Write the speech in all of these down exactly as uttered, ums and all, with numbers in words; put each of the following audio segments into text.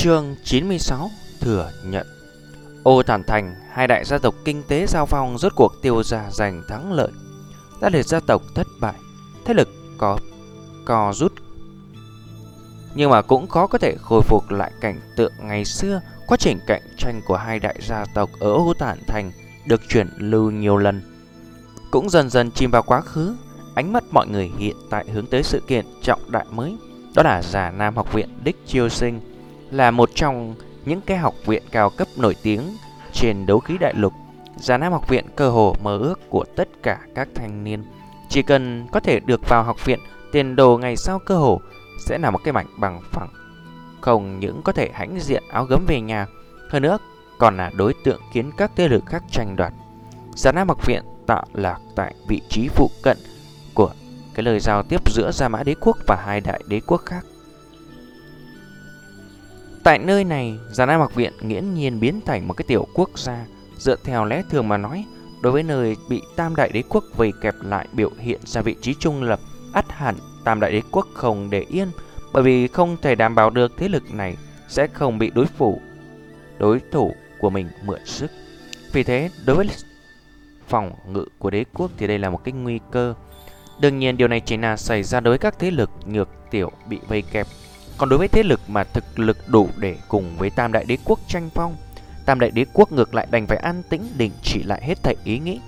Chương chín mươi sáu Thừa nhận. Ô Thản Thành, hai đại gia tộc kinh tế giao phong rốt cuộc Tiêu gia giành thắng lợi. Đã liệt gia tộc thất bại, thế lực có co rút, nhưng mà cũng khó có thể khôi phục lại cảnh tượng ngày xưa. Quá trình cạnh tranh của hai đại gia tộc ở Ô Thản Thành được chuyển lưu nhiều lần, cũng dần dần chìm vào quá khứ. Ánh mắt mọi người hiện tại hướng tới sự kiện trọng đại mới, đó là Già Nam Học viện Đích Chiêu Sinh, là một trong những cái học viện cao cấp nổi tiếng trên đấu khí đại lục. Già Nam Học viện cơ hồ mơ ước của tất cả các thanh niên. Chỉ cần có thể được vào học viện, tiền đồ ngày sau cơ hồ sẽ là một cái mảnh bằng phẳng. Không những có thể hãnh diện áo gấm về nhà, hơn nữa còn là đối tượng khiến các thế lực khác tranh đoạt. Già Nam Học viện tọa lạc tại vị trí phụ cận của cái lời giao tiếp giữa Gia Mã Đế Quốc và hai đại đế quốc khác. Tại nơi này, Già Nam Học viện nghiễm nhiên biến thành một cái tiểu quốc gia. Dựa theo lẽ thường mà nói, đối với nơi bị Tam đại đế quốc vây kẹp lại biểu hiện ra vị trí trung lập, ắt hẳn Tam đại đế quốc không để yên, bởi vì không thể đảm bảo được thế lực này sẽ không bị đối phủ đối thủ của mình mượn sức. Vì thế, đối với phòng ngự của đế quốc thì đây là một cái nguy cơ. Đương nhiên điều này chỉ là xảy ra đối với các thế lực nhược tiểu bị vây kẹp. Còn đối với thế lực mà thực lực đủ để cùng với Tam đại đế quốc tranh phong, Tam đại đế quốc ngược lại đành phải an tĩnh đình chỉ lại hết thảy ý nghĩ.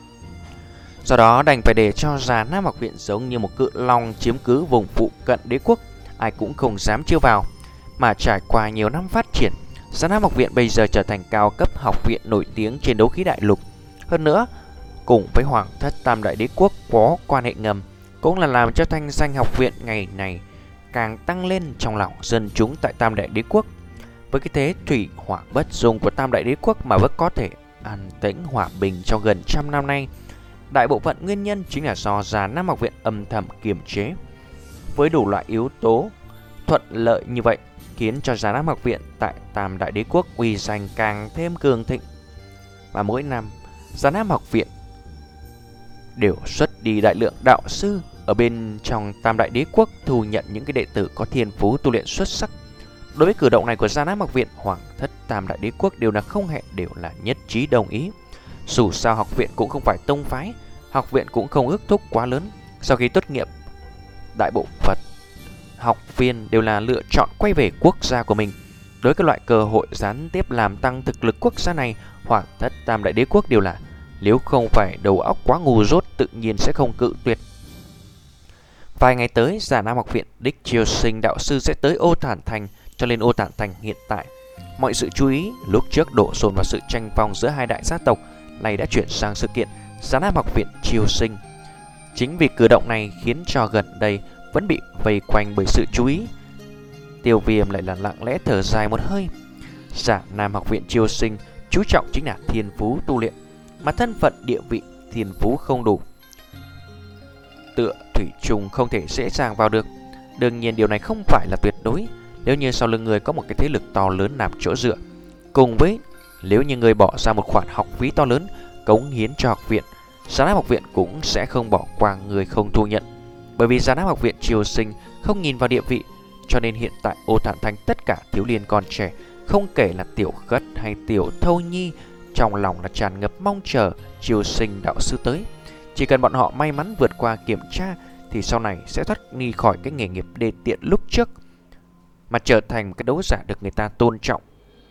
Do đó đành phải để cho Già Nam Học viện giống như một cự long chiếm cứ vùng phụ cận đế quốc, ai cũng không dám chiêu vào. Mà trải qua nhiều năm phát triển, Già Nam Học viện bây giờ trở thành cao cấp học viện nổi tiếng trên đấu khí đại lục. Hơn nữa, cùng với Hoàng thất Tam đại đế quốc có quan hệ ngầm, cũng là làm cho thanh danh học viện ngày này càng tăng lên trong lòng dân chúng tại Tam đại đế quốc. Với cái thế thủy hỏa bất dung của Tam đại đế quốc mà vẫn có thể an tĩnh hòa bình trong gần trăm năm nay, đại bộ phận nguyên nhân chính là do Già Nam Học viện âm thầm kiềm chế. Với đủ loại yếu tố thuận lợi như vậy, khiến cho Già Nam Học viện tại Tam đại đế quốc uy danh càng thêm cường thịnh. Và mỗi năm, Già Nam Học viện đều xuất đi đại lượng đạo sư ở bên trong Tam đại đế quốc, thu nhận những cái đệ tử có thiên phú tu luyện xuất sắc. Đối với cử động này của Già Nam Học viện, Hoàng thất Tam đại đế quốc đều là không hẹn, đều là nhất trí đồng ý. Dù sao học viện cũng không phải tông phái, học viện cũng không ước thúc quá lớn. Sau khi tốt nghiệp, đại bộ phận học viên đều là lựa chọn quay về quốc gia của mình. Đối với các loại cơ hội gián tiếp làm tăng thực lực quốc gia này, Hoàng thất Tam đại đế quốc đều là nếu không phải đầu óc quá ngu dốt tự nhiên sẽ không cự tuyệt. Vài ngày tới, Già Nam Học viện Đích Chiêu Sinh đạo sư sẽ tới Ô Thản Thành, cho nên Ô Thản Thành hiện tại mọi sự chú ý lúc trước đổ dồn vào sự tranh phong giữa hai đại gia tộc này đã chuyển sang sự kiện Già Nam Học viện Chiêu Sinh. Chính vì cử động này khiến cho gần đây vẫn bị vây quanh bởi sự chú ý. Tiêu Viêm lại là lặng lẽ thở dài một hơi. Già Nam Học viện Chiêu Sinh chú trọng chính là thiên phú tu luyện, mà thân phận địa vị thiên phú không đủ, tựa thủy trùng không thể dễ dàng vào được. Đương nhiên điều này không phải là tuyệt đối. Nếu như sau lưng người có một cái thế lực to lớn làm chỗ dựa, cùng với nếu như người bỏ ra một khoản học phí to lớn cống hiến cho học viện, Già Nam Học viện cũng sẽ không bỏ qua người không thu nhận. Bởi vì Già Nam Học viện Chiêu Sinh không nhìn vào địa vị, cho nên hiện tại Ô Thản Thành tất cả thiếu niên còn trẻ, không kể là Tiểu Khất hay Tiểu Thâu Nhi, trong lòng là tràn ngập mong chờ Chiêu Sinh đạo sư tới. Chỉ cần bọn họ may mắn vượt qua kiểm tra thì sau này sẽ thoát ly khỏi cái nghề nghiệp đê tiện lúc trước, mà trở thành một cái đấu giả được người ta tôn trọng.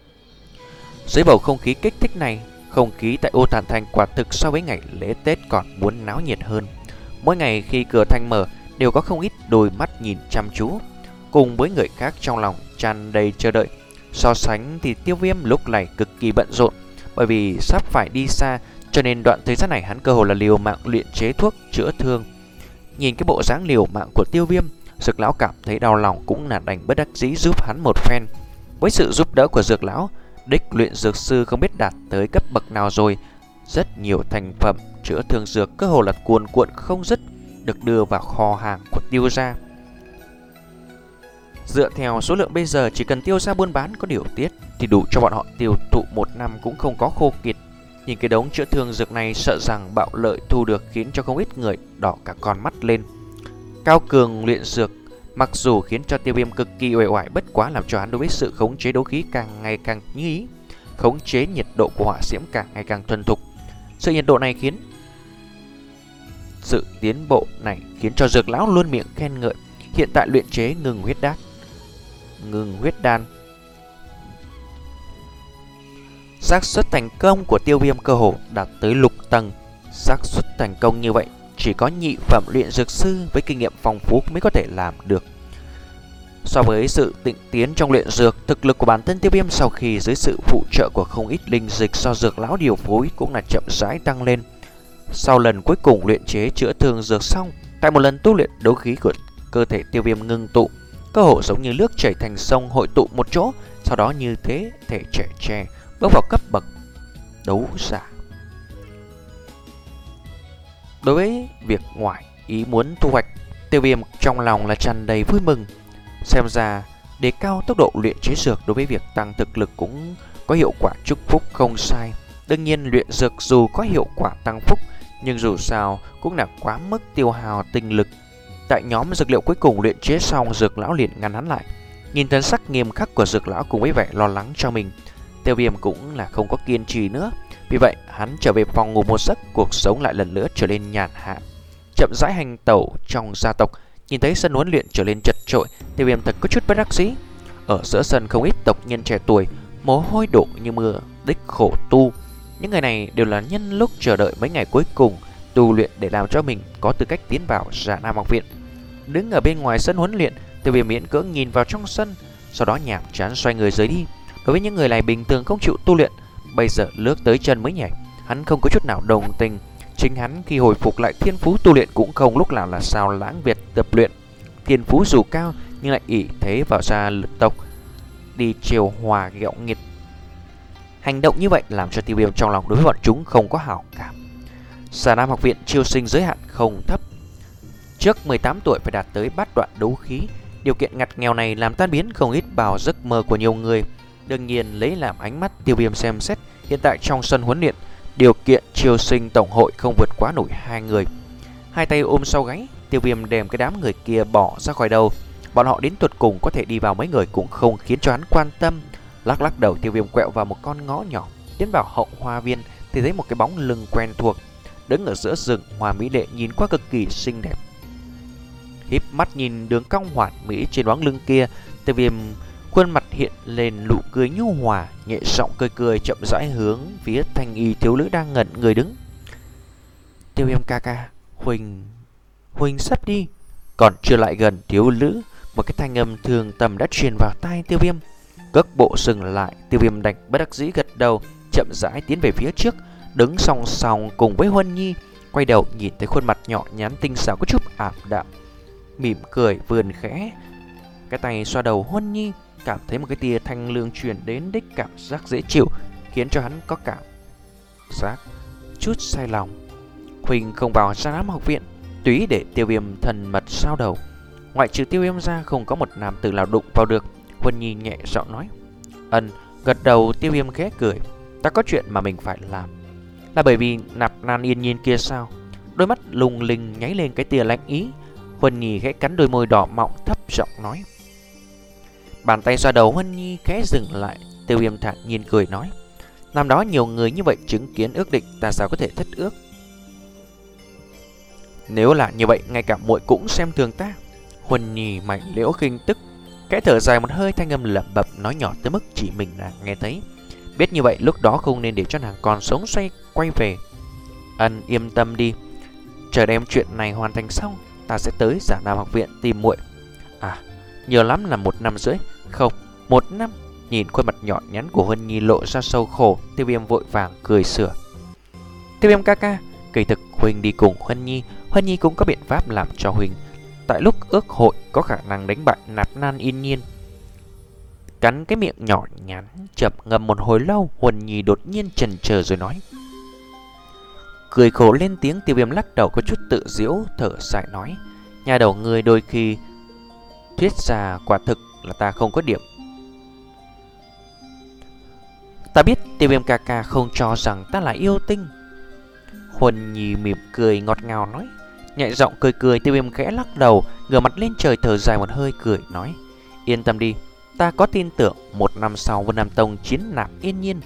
Dưới bầu không khí kích thích này, không khí tại Ô Thản Thành quả thực so với ngày lễ Tết còn muốn náo nhiệt hơn. Mỗi ngày khi cửa thành mở đều có không ít đôi mắt nhìn chăm chú, cùng với người khác trong lòng tràn đầy chờ đợi. So sánh thì Tiêu Viêm lúc này cực kỳ bận rộn, bởi vì sắp phải đi xa, cho nên đoạn thời gian này hắn cơ hồ là liều mạng luyện chế thuốc chữa thương. Nhìn cái bộ dáng liều mạng của Tiêu Viêm, Dược lão cảm thấy đau lòng, cũng là đành bất đắc dĩ giúp hắn một phen. Với sự giúp đỡ của Dược lão, đích luyện dược sư không biết đạt tới cấp bậc nào rồi. Rất nhiều thành phẩm chữa thương dược cơ hồ là cuồn cuộn không dứt, được đưa vào kho hàng của Tiêu gia. Dựa theo số lượng bây giờ, chỉ cần Tiêu gia buôn bán có điều tiết thì đủ cho bọn họ tiêu thụ một năm cũng không có khô kiệt. Nhìn cái đống chữa thương dược này, sợ rằng bạo lợi thu được khiến cho không ít người đỏ cả con mắt lên. Cao cường luyện dược Mặc dù khiến cho Tiêu Viêm cực kỳ uể oải, bất quá làm cho hắn đối với sự khống chế đấu khí càng ngày càng như ý, khống chế nhiệt độ của hỏa diễm càng ngày càng thuần thục. Sự nhiệt độ này khiến sự tiến bộ này khiến cho Dược lão luôn miệng khen ngợi. Hiện tại luyện chế ngừng huyết đan, ngừng huyết đan, xác suất thành công của Tiêu Viêm cơ hồ đạt tới lục tầng. Xác suất thành công như vậy chỉ có nhị phẩm luyện dược sư với kinh nghiệm phong phú mới có thể làm được. So với sự tịnh tiến trong luyện dược, thực lực của bản thân Tiêu Viêm sau khi dưới sự phụ trợ của không ít linh dịch do Dược lão điều phối cũng là chậm rãi tăng lên. Sau lần cuối cùng luyện chế chữa thương dược xong, tại một lần tu luyện, đấu khí của cơ thể Tiêu Viêm ngưng tụ, cơ hồ giống như nước chảy thành sông hội tụ một chỗ. Sau đó như thế thể trẻ tre bước vào cấp bậc đấu giả. Đối với việc ngoài ý muốn thu hoạch, Tiêu Viêm trong lòng là tràn đầy vui mừng. Xem ra đề cao tốc độ luyện chế dược đối với việc tăng thực lực cũng có hiệu quả chúc phúc không sai. Đương nhiên luyện dược dù có hiệu quả tăng phúc, nhưng dù sao cũng là quá mức tiêu hao tinh lực. Tại nhóm dược liệu cuối cùng luyện chế xong, Dược lão liền ngăn hắn lại. Nhìn thân sắc nghiêm khắc của Dược lão cùng với vẻ lo lắng cho mình, Tiêu Viêm cũng là không có kiên trì nữa. Vì vậy hắn trở về phòng ngủ một giấc, cuộc sống lại lần nữa trở nên nhàn hạ. Chậm rãi hành tẩu trong gia tộc, nhìn thấy sân huấn luyện trở nên chật chội, Tiêu Viêm thật có chút bất đắc dĩ. Ở giữa sân không ít tộc nhân trẻ tuổi, mồ hôi đổ như mưa, đích khổ tu. Những người này đều là nhân lúc chờ đợi mấy ngày cuối cùng tu luyện để làm cho mình có tư cách tiến vào Dạ Nam học viện. Đứng ở bên ngoài sân huấn luyện, Tiêu Viêm miễn cưỡng nhìn vào trong sân, sau đó nhàm chán xoay người rời đi. Đối với những người này bình thường không chịu tu luyện, bây giờ lướt tới chân mới nhảy, hắn không có chút nào đồng tình. Chính hắn khi hồi phục lại thiên phú tu luyện cũng không lúc nào là sao lãng việc tập luyện. Thiên phú dù cao nhưng lại ỷ thế vào gia lực tộc đi chiều hòa ghẹo nghiệt. Hành động như vậy làm cho Tiêu Viêm trong lòng đối với bọn chúng không có hảo cảm. Dạ Nam học viện chiêu sinh giới hạn không thấp, trước mười tám tuổi phải đạt tới bát đoạn đấu khí. Điều kiện ngặt nghèo này làm tan biến không ít vào giấc mơ của nhiều người. Đương nhiên lấy làm ánh mắt Tiêu Viêm xem xét, hiện tại trong sân huấn luyện điều kiện chiêu sinh tổng hội không vượt quá nổi hai người. Hai tay ôm sau gáy, Tiêu Viêm đem cái đám người kia bỏ ra khỏi đầu. Bọn họ đến tuột cùng có thể đi vào mấy người cũng không khiến cho hắn quan tâm. Lắc lắc đầu, Tiêu Viêm quẹo vào một con ngõ nhỏ, tiến vào hậu hoa viên thì thấy một cái bóng lưng quen thuộc đứng ở giữa rừng hoa mỹ lệ, nhìn qua cực kỳ xinh đẹp. Híp mắt nhìn đường cong hoàn mỹ trên bóng lưng kia, Tiêu Viêm khuôn mặt hiện lên nụ cười nhu hòa, nhẹ giọng cười cười chậm rãi hướng phía thanh y thiếu nữ đang ngẩn người đứng. Tiêu Viêm ca ca, Huỳnh Huỳnh sắp đi. Còn chưa lại gần thiếu nữ, một cái thanh âm thường tầm đã truyền vào tai Tiêu Viêm. Cước bộ dừng lại, Tiêu Viêm đành bất đắc dĩ gật đầu, chậm rãi tiến về phía trước, đứng song song cùng với Huân Nhi. Quay đầu nhìn thấy khuôn mặt nhỏ nhắn tinh xảo có chút ảm đạm, mỉm cười vườn khẽ cái tay xoa đầu Huân Nhi, cảm thấy một cái tia thanh lương truyền đến đích cảm giác dễ chịu, khiến cho hắn có cảm giác chút say lòng. Huỳnh không vào Dạ Nam học viện, tùy để Tiêu Viêm thần mật sao đầu. Ngoại trừ Tiêu Viêm ra không có một nam tử nào đụng vào được. Huân Nhi nhẹ giọng nói. Ân, gật đầu. Tiêu Viêm khẽ cười. Ta có chuyện mà mình phải làm. Là bởi vì Nạp Nan Yên Nhiên kia sao? Đôi mắt lung linh nháy lên cái tia lạnh ý. Huân Nhi khẽ cắn đôi môi đỏ mọng, thấp giọng nói. Bàn tay xoa đầu Huân Nhi khẽ dừng lại. Tiêu Viêm thản nhiên cười nói. Năm đó nhiều người như vậy chứng kiến ước định, ta sao có thể thất ước? Nếu là như vậy, ngay cả muội cũng xem thường ta. Huân Nhi mày liễu khinh tức, kẽ thở dài một hơi, thanh âm lẩm bẩm nói nhỏ tới mức chỉ mình nàng nghe thấy. Biết như vậy lúc đó không nên để cho nàng còn sống xoay quay về. Ân, yên tâm đi, chờ đem chuyện này hoàn thành xong, ta sẽ tới Dạ Nam học viện tìm muội. À, nhiều lắm là một năm rưỡi. Không, một năm. Nhìn khuôn mặt nhỏ nhắn của Huân Nhi lộ ra sâu khổ, Tiêu Viêm vội vàng cười sửa. Tiêu Viêm ca ca, kỳ thực Huỳnh đi cùng Huân Nhi, Huân Nhi cũng có biện pháp làm cho Huỳnh tại lúc ước hội có khả năng đánh bại Nạp Nan Yên Nhiên. Cắn cái miệng nhỏ nhắn, chậm ngầm một hồi lâu, Huân Nhi đột nhiên chần chờ rồi nói. Cười khổ lên tiếng. Tiêu Viêm lắc đầu có chút tự giễu, thở dài nói. Nhà đầu người đôi khi thuyết ra quả thực là ta không có điểm. Ta biết Tiêu Viêm ca ca không cho rằng ta là yêu tinh. Huân Nhi mỉm cười ngọt ngào nói. Nhẹ giọng cười cười, Tiêu Viêm khẽ lắc đầu, ngửa mặt lên trời thở dài một hơi, cười nói: yên tâm đi, ta có tin tưởng một năm sau Vân Nam Tông chiến nạp yên nhiên.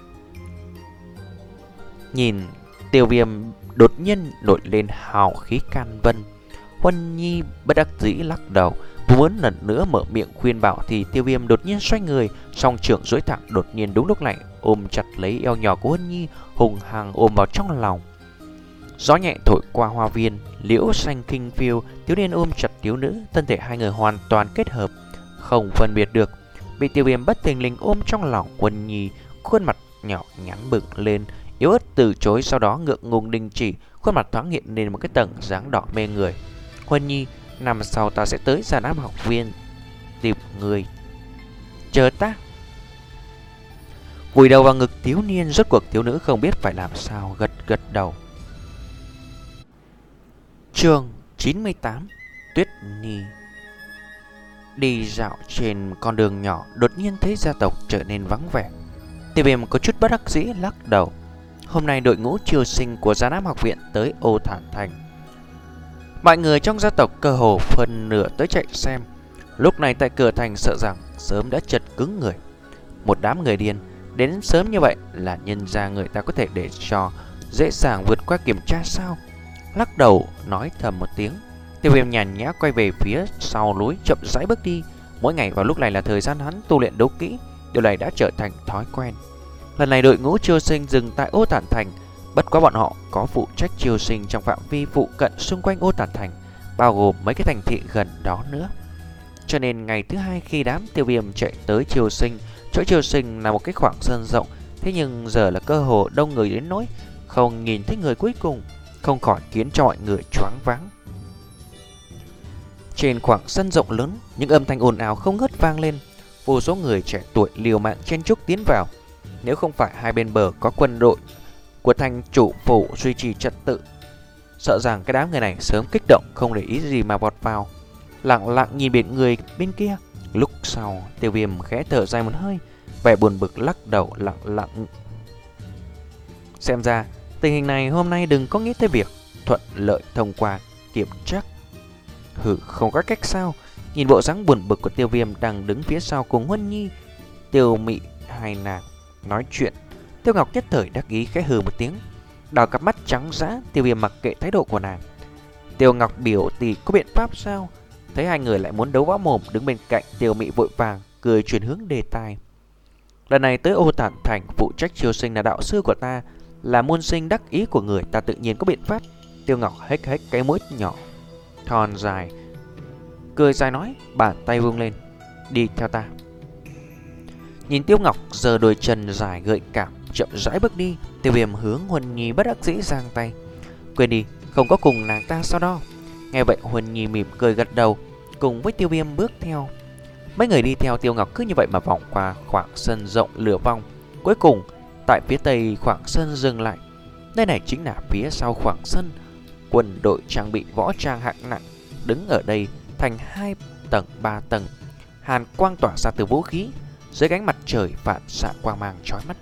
Nhìn Tiêu Viêm đột nhiên nổi lên hào khí can vân, Huân Nhi bất đắc dĩ lắc đầu, muốn lần nữa mở miệng khuyên bảo thì Tiêu Viêm đột nhiên xoay người, song trưởng duỗi thẳng đột nhiên đúng lúc này ôm chặt lấy eo nhỏ của Huân Nhi, hùng hăng ôm vào trong lòng. Gió nhẹ thổi qua hoa viên, liễu xanh kinh phiêu, thiếu niên ôm chặt thiếu nữ, thân thể hai người hoàn toàn kết hợp, không phân biệt được. Bị Tiêu Viêm bất thình lình ôm trong lòng, Huân Nhi khuôn mặt nhỏ nhắn bừng lên, yếu ớt từ chối, sau đó ngượng ngùng đình chỉ, khuôn mặt thoáng hiện lên một cái tầng dáng đỏ mê người. Huân Nhi, năm sau ta sẽ tới Già Nam học viên tìm người, chờ ta. Vùi đầu vào ngực thiếu niên, rốt cuộc thiếu nữ không biết phải làm sao, gật gật đầu. Chương chín mươi tám. Tuyết Nhi. Đi dạo trên con đường nhỏ, đột nhiên thấy gia tộc trở nên vắng vẻ. Tiêu Viêm có chút bất đắc dĩ lắc đầu. Hôm nay đội ngũ chiêu sinh của Già Nam học viện tới Ô Thản Thành. Mọi người trong gia tộc cơ hồ phần nửa tới chạy xem. Lúc này tại cửa thành sợ rằng sớm đã chật cứng người. Một đám người điên đến sớm như vậy là nhân ra người ta có thể để cho dễ dàng vượt qua kiểm tra sao? Lắc đầu nói thầm một tiếng, Tiêu Viêm nhàn nhã quay về phía sau núi, chậm rãi bước đi. Mỗi ngày vào lúc này là thời gian hắn tu luyện đấu kỹ, điều này đã trở thành thói quen. Lần này đội ngũ chiêu sinh dừng tại Ô Thản Thành, bất quá bọn họ có phụ trách chiêu sinh trong phạm vi phụ cận xung quanh Ô Thản Thành, bao gồm mấy cái thành thị gần đó nữa. Cho nên ngày thứ hai khi đám Tiêu Viêm chạy tới chiêu sinh, chỗ chiêu sinh là một cái khoảng sân rộng, thế nhưng giờ là cơ hồ đông người đến nỗi không nhìn thấy người cuối cùng, không khỏi khiến cho mọi người choáng váng. Trên khoảng sân rộng lớn, những âm thanh ồn ào không ngớt vang lên, vô số người trẻ tuổi liều mạng chen chúc tiến vào. Nếu không phải hai bên bờ có quân đội của thành chủ phủ duy trì trật tự, sợ rằng cái đám người này sớm kích động không để ý gì mà vọt vào, lặng lặng nhìn biển người bên kia. Lúc sau, Tiêu Viêm khẽ thở dài một hơi, vẻ buồn bực lắc đầu lặng lặng. Xem ra tình hình này hôm nay đừng có nghĩ tới việc thuận lợi thông qua kiểm tra. Hừ, không có cách sao? Nhìn bộ dáng buồn bực của Tiêu Viêm đang đứng phía sau cùng Huân Nhi, Tiêu Mị hai nàng nói chuyện, Tiêu Ngọc nhất thời đắc ý khẽ hừ một tiếng, đào cặp mắt trắng dã. Tiêu Viêm mặc kệ thái độ của nàng. Tiêu Ngọc biểu tỷ có biện pháp sao? Thấy hai người lại muốn đấu võ mồm, đứng bên cạnh Tiêu Mị vội vàng cười chuyển hướng đề tài. Lần này tới Ô Thản Thành, phụ trách chiêu sinh là đạo sư của ta, là môn sinh đắc ý của người, ta tự nhiên có biện pháp. Tiêu Ngọc hếch hếch cái mũi nhỏ thon dài, cười dài nói, bàn tay vung lên, đi theo ta. Nhìn Tiêu Ngọc giơ đôi chân dài gợi cảm chậm rãi bước đi, Tiêu Viêm hướng Huân Nhi bất đắc dĩ giang tay, quên đi, không có cùng nàng ta so đo. Nghe vậy Huân Nhi mỉm cười gật đầu, cùng với Tiêu Viêm bước theo. Mấy người đi theo Tiêu Ngọc cứ như vậy mà vòng qua khoảng sân rộng lửa vong. Cuối cùng tại phía tây khoảng sân dừng lại. Nơi này chính là phía sau khoảng sân. Quân đội trang bị võ trang hạng nặng đứng ở đây thành hai tầng ba tầng, hàn quang tỏa ra từ vũ khí, dưới ánh mặt trời phản xạ quang mang chói mắt.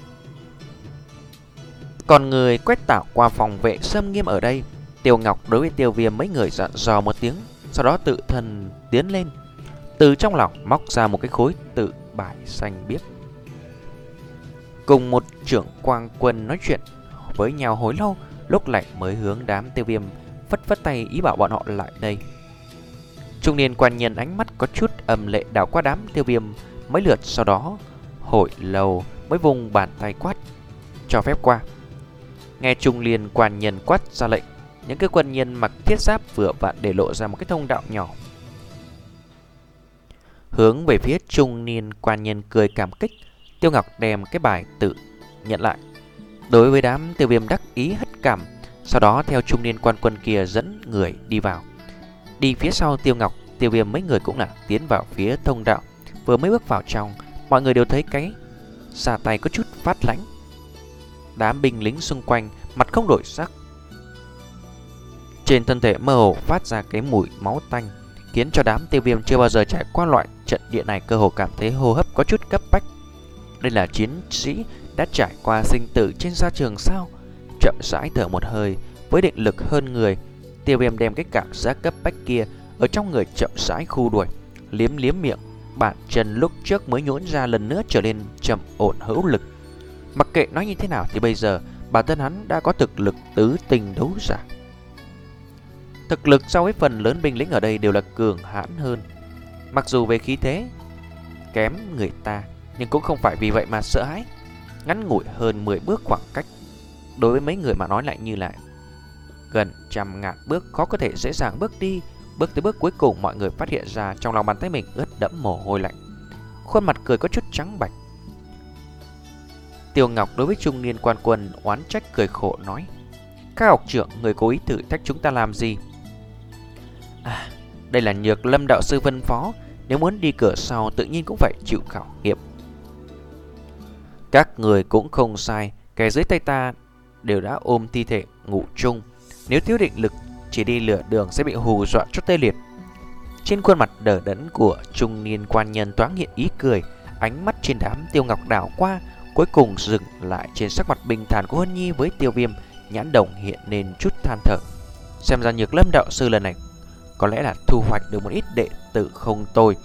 Còn người quét tảo qua phòng vệ xâm nghiêm ở đây. Tiêu Ngọc đối với Tiêu Viêm mấy người dặn dò một tiếng, sau đó tự thân tiến lên, từ trong lòng móc ra một cái khối tự bài xanh biếc. Cùng một trưởng quang quân nói chuyện với nhau hồi lâu, lúc này mới hướng đám Tiêu Viêm phất phất tay ý bảo bọn họ lại đây. Trung niên quan nhân ánh mắt có chút âm lệ đảo qua đám Tiêu Viêm mấy lượt, sau đó hồi lâu mới vùng bàn tay quát, cho phép qua. Nghe trung niên quan nhân quát ra lệnh, những cái quân nhân mặc thiết giáp vừa vặn để lộ ra một cái thông đạo nhỏ, hướng về phía trung niên quan nhân cười cảm kích. Tiêu Ngọc đem cái bài tự nhận lại, đối với đám Tiêu Viêm đắc ý hất cằm, sau đó theo trung niên quan quân kia dẫn người đi vào. Đi phía sau Tiêu Ngọc, Tiêu Viêm mấy người cũng là tiến vào phía thông đạo. Vừa mới bước vào trong, mọi người đều thấy cái xà tay có chút phát lãnh. Đám binh lính xung quanh mặt không đổi sắc, trên thân thể mơ hồ phát ra cái mùi máu tanh, khiến cho đám Tiêu Viêm chưa bao giờ trải qua loại trận địa này cơ hồ cảm thấy hô hấp có chút cấp bách. Đây là chiến sĩ đã trải qua sinh tử trên sa trường sao? Chậm rãi thở một hơi, với định lực hơn người, Tiêu Viêm đem cái cảm giác cấp bách kia ở trong người chậm rãi khu đuổi, liếm liếm miệng, bàn chân lúc trước mới nhũn ra lần nữa trở nên trầm ổn hữu lực. Mặc kệ nói như thế nào thì bây giờ bản thân hắn đã có thực lực tứ tinh đấu giả. Thực lực so với phần lớn binh lính ở đây đều là cường hãn hơn. Mặc dù về khí thế kém người ta, nhưng cũng không phải vì vậy mà sợ hãi. Ngắn ngủi hơn mười bước khoảng cách, đối với mấy người mà nói lại như là gần trăm ngàn bước khó có thể dễ dàng bước đi. Bước tới bước cuối cùng, mọi người phát hiện ra trong lòng bàn tay mình ướt đẫm mồ hôi lạnh, khuôn mặt cười có chút trắng bạch. Tiêu Ngọc đối với trung niên quan quân oán trách cười khổ nói: "Các học trưởng, người cố ý thử thách chúng ta làm gì?" "À, đây là Nhược Lâm đạo sư phân phó, nếu muốn đi cửa sau tự nhiên cũng phải chịu khảo nghiệm." "Các người cũng không sai, kẻ dưới tay ta đều đã ôm thi thể ngủ chung, nếu thiếu định lực chỉ đi lửa đường sẽ bị hù dọa cho tê liệt." Trên khuôn mặt đờ đẫn của trung niên quan nhân thoáng hiện ý cười, ánh mắt trên đám Tiêu Ngọc đảo qua, cuối cùng dừng lại trên sắc mặt bình thản của Huân Nhi với Tiêu Viêm, nhãn đồng hiện nên chút than thở. Xem ra Nhược Lâm đạo sư lần này có lẽ là thu hoạch được một ít đệ tử không tồi.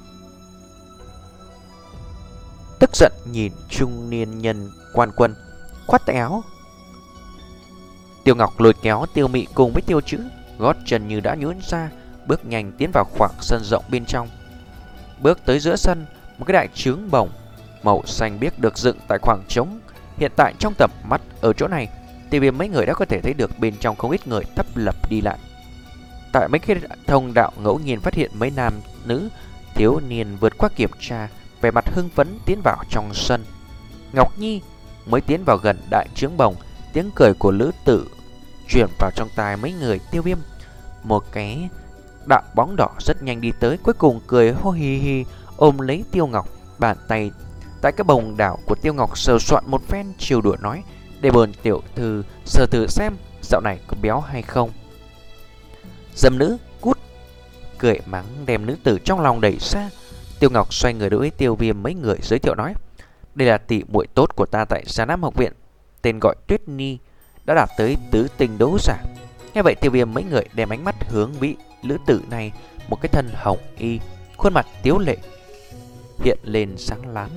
Tức giận nhìn trung niên nhân quan quân, khoát tay áo. Tiêu Ngọc lôi kéo Tiêu Mị cùng với Tiêu Chữ, gót chân như đã nhũn ra, bước nhanh tiến vào khoảng sân rộng bên trong. Bước tới giữa sân, một cái đại trướng bồng màu xanh biếc được dựng tại khoảng trống. Hiện tại trong tầm mắt ở chỗ này, Tiêu Viêm mấy người đã có thể thấy được bên trong không ít người tấp lập đi lại. Tại mấy cái thông đạo ngẫu nhiên phát hiện mấy nam nữ thiếu niên vượt qua kiểm tra, vẻ mặt hưng phấn tiến vào trong sân. Ngọc Nhi mới tiến vào gần đại trướng bồng, tiếng cười của lữ tử truyền vào trong tai mấy người Tiêu Viêm. Một cái đạo bóng đỏ rất nhanh đi tới, cuối cùng cười hô hì hì ôm lấy Tiêu Ngọc, bàn tay tại cái bồng đảo của Tiêu Ngọc sờ soạn một phen, chiều đùa nói: "Để bồn tiểu thư sờ thử xem dạo này có béo hay không." "Dâm nữ, cút!" Cười mắng đem nữ tử trong lòng đẩy xa. Tiêu Ngọc xoay người đối với Tiêu Viêm mấy người giới thiệu nói: "Đây là tỷ muội tốt của ta tại Già Nam học viện, tên gọi Tuyết Nhi, đã đạt tới tứ tinh đấu giả." Nghe vậy Tiêu Viêm mấy người đem ánh mắt hướng vị lữ tử này, một cái thân hồng y, khuôn mặt tiếu lệ hiện lên sáng láng.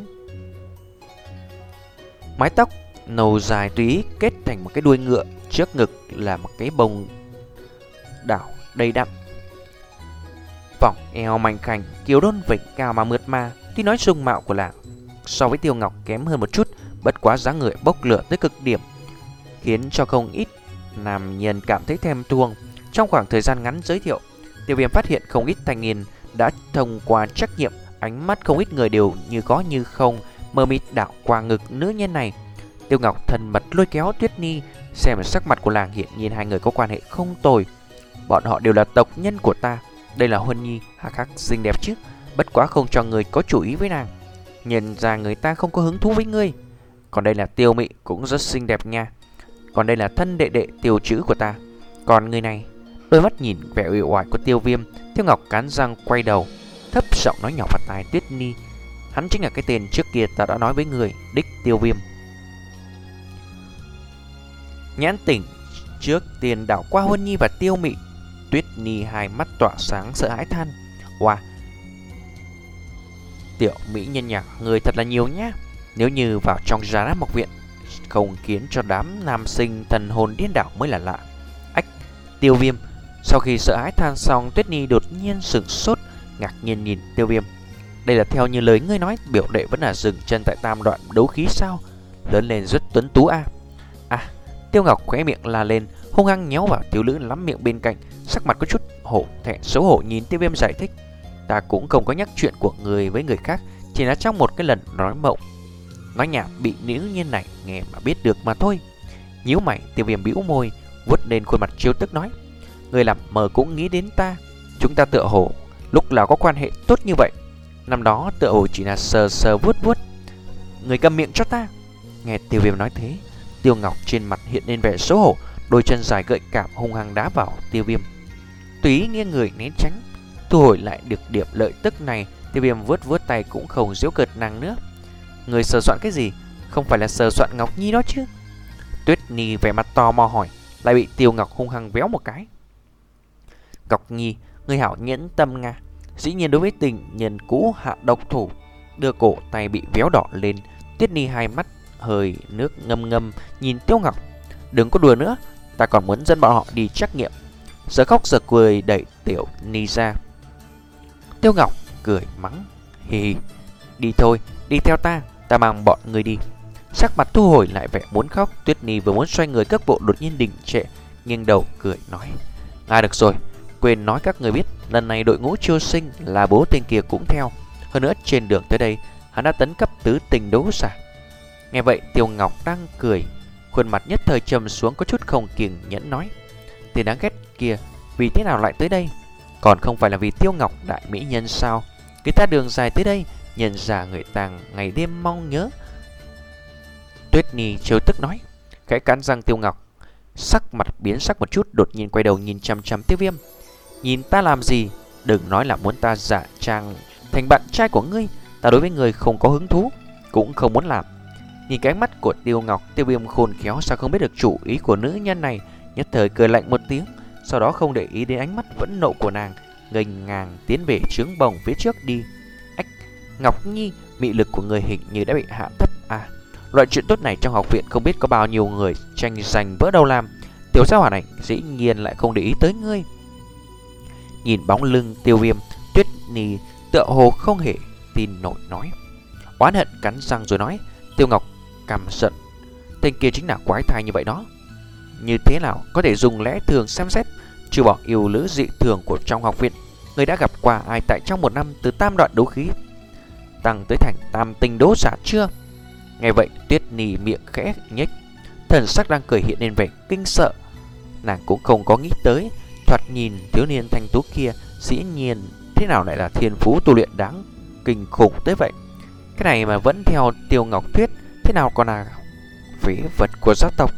Mái tóc nâu dài tùy ý kết thành một cái đuôi ngựa, trước ngực là một cái bông đảo đầy đặn, vòng eo mảnh khảnh, kiều đôn vểnh cao mà mượt mà. Tuy nói dung mạo của nàng so với Tiêu Ngọc kém hơn một chút, bất quá dáng người bốc lửa tới cực điểm, khiến cho không ít nam nhân cảm thấy thèm thuồng. Trong khoảng thời gian ngắn giới thiệu, Tiêu Viêm phát hiện không ít thanh niên đã thông qua trắc nghiệm, ánh mắt không ít người đều như có như không, mờ mịt đảo qua ngực nữ nhân này. Tiêu Ngọc thân mật lôi kéo Tuyết Nhi, xem sắc mặt của làng hiện nhiên hai người có quan hệ không tồi. Bọn họ đều là tộc nhân của ta. Đây là Huân Nhi, hắc hắc xinh đẹp chứ, bất quá không cho người có chủ ý với nàng, nhìn ra người ta không có hứng thú với ngươi. Còn đây là Tiêu Mị, cũng rất xinh đẹp nha. Còn đây là thân đệ đệ Tiêu Chữ của ta. Còn người này, đôi mắt nhìn vẻ uể oải của Tiêu Viêm. Tiêu Ngọc cắn răng quay đầu, thấp giọng nói nhỏ vào tai Tuyết Nhi: "Hắn chính là cái tên trước kia ta đã nói với người, đích Tiêu Viêm." Nhãn tỉnh trước tiền đảo qua Huân Nhi và Tiêu Mị, Tuyết Nhi hai mắt tỏa sáng sợ hãi than: "Wow, tiểu mỹ nhân nhà người thật là nhiều nhá. Nếu như vào trong Già Nam học viện không khiến cho đám nam sinh thần hồn điên đảo mới là lạ." Ách! Tiêu Viêm sau khi sợ hãi than xong, Tuyết Nhi đột nhiên sửng sốt, ngạc nhiên nhìn Tiêu Viêm. "Đây là theo như lời ngươi nói, biểu đệ vẫn là dừng chân tại tam đoạn đấu khí sao? Lớn lên rất tuấn tú a." À, Tiêu Ngọc khóe miệng la lên, hung hăng nhéo vào Tiêu Lữ lắm miệng bên cạnh, sắc mặt có chút hổ thẹn xấu hổ nhìn Tiêu Viêm giải thích: "Ta cũng không có nhắc chuyện của người với người khác, chỉ là trong một cái lần nói mộng, nói nhảm bị nữ nhân này nghe mà biết được mà thôi." Nhíu mày, Tiêu Viêm bĩu môi, vuốt lên khuôn mặt trêu tức nói: "Người làm mờ cũng nghĩ đến ta. Chúng ta tựa hồ lúc nào có quan hệ tốt như vậy. Năm đó tựa hồ chỉ là sờ sờ vuốt vuốt. Người câm miệng cho ta." Nghe Tiêu Viêm nói thế, Tiêu Ngọc trên mặt hiện lên vẻ xấu hổ, đôi chân dài gợi cảm hung hăng đá vào Tiêu Viêm. Tùy nghiêng người né tránh, thu hồi lại được điểm lợi tức này. Tiêu Viêm vuốt vuốt tay cũng không giễu cợt nàng nữa: "Người sờ soạn cái gì? Không phải là sờ soạn Ngọc Nhi đó chứ?" Tuyết Nhi vẻ mặt tò mò hỏi, lại bị Tiêu Ngọc hung hăng véo một cái. Ngọc Nhi, người hảo nhẫn tâm nga, dĩ nhiên đối với tình nhân cũ hạ độc thủ. Đưa cổ tay bị véo đỏ lên. Tuyết Ni hai mắt hơi nước ngâm ngâm nhìn Tiêu Ngọc. Đừng có đùa nữa, ta còn muốn dẫn bọn họ đi trắc nghiệm. Giờ khóc giờ cười đẩy Tiểu Ni ra. Tiêu Ngọc cười mắng, hì hì, đi thôi, đi theo ta, ta mang bọn người đi. Sắc mặt thu hồi lại vẻ muốn khóc. Tuyết Ni vừa muốn xoay người cước bộ đột nhiên đình trệ, nghiêng đầu cười nói, à được rồi, quên nói các người biết, lần này đội ngũ chiêu sinh là bố tên kia cũng theo. Hơn nữa trên đường tới đây hắn đã tấn cấp tứ tình đấu giả. Nghe vậy Tiêu Ngọc đang cười, khuôn mặt nhất thời trầm xuống, có chút không kiềng nhẫn nói, tên đáng ghét kia vì thế nào lại tới đây? Còn không phải là vì Tiêu Ngọc đại mỹ nhân sao? Người ta đường dài tới đây, nhân giả người tàng ngày đêm mong nhớ. Tuyết Ni trêu tức nói. Khẽ cắn răng Tiêu Ngọc sắc mặt biến sắc một chút, đột nhiên quay đầu nhìn chăm chăm Tiêu Viêm. Nhìn ta làm gì? Đừng nói là muốn ta giả trang thành bạn trai của ngươi. Ta đối với người không có hứng thú, cũng không muốn làm. Nhìn cái ánh mắt của Tiêu Ngọc, Tiêu Viêm khôn khéo sao không biết được chủ ý của nữ nhân này, nhất thời cười lạnh một tiếng, sau đó không để ý đến ánh mắt vẫn nộ của nàng, nghênh ngang tiến về trướng bồng phía trước đi. Ách, Ngọc Nhi, mị lực của người hình như đã bị hạ thấp à? Loại chuyện tốt này trong học viện không biết có bao nhiêu người tranh giành vỡ đầu làm. Tiểu gia hỏa này dĩ nhiên lại không để ý tới ngươi. Nhìn bóng lưng Tiêu Viêm, Tuyết Ni tựa hồ không hề tin nổi nói, oán hận cắn răng rồi nói, Tiêu Ngọc căm giận, tên kia chính là quái thai như vậy đó. Như thế nào có thể dùng lẽ thường xem xét? Trừ bỏ yêu nữ dị thường của trong học viện, người đã gặp qua ai tại trong một năm từ tam đoạn đấu khí tăng tới thành tam tinh đấu giả chưa? Nghe vậy Tuyết Ni miệng khẽ nhếch, thần sắc đang cười hiện lên vẻ kinh sợ. Nàng cũng không có nghĩ tới, thoạt nhìn thiếu niên thanh tú kia dĩ nhiên thế nào lại là thiên phú tu luyện đáng kinh khủng tới vậy. Cái này mà vẫn theo Tiêu Ngọc Tuyết, thế nào còn là phế vật của gia tộc.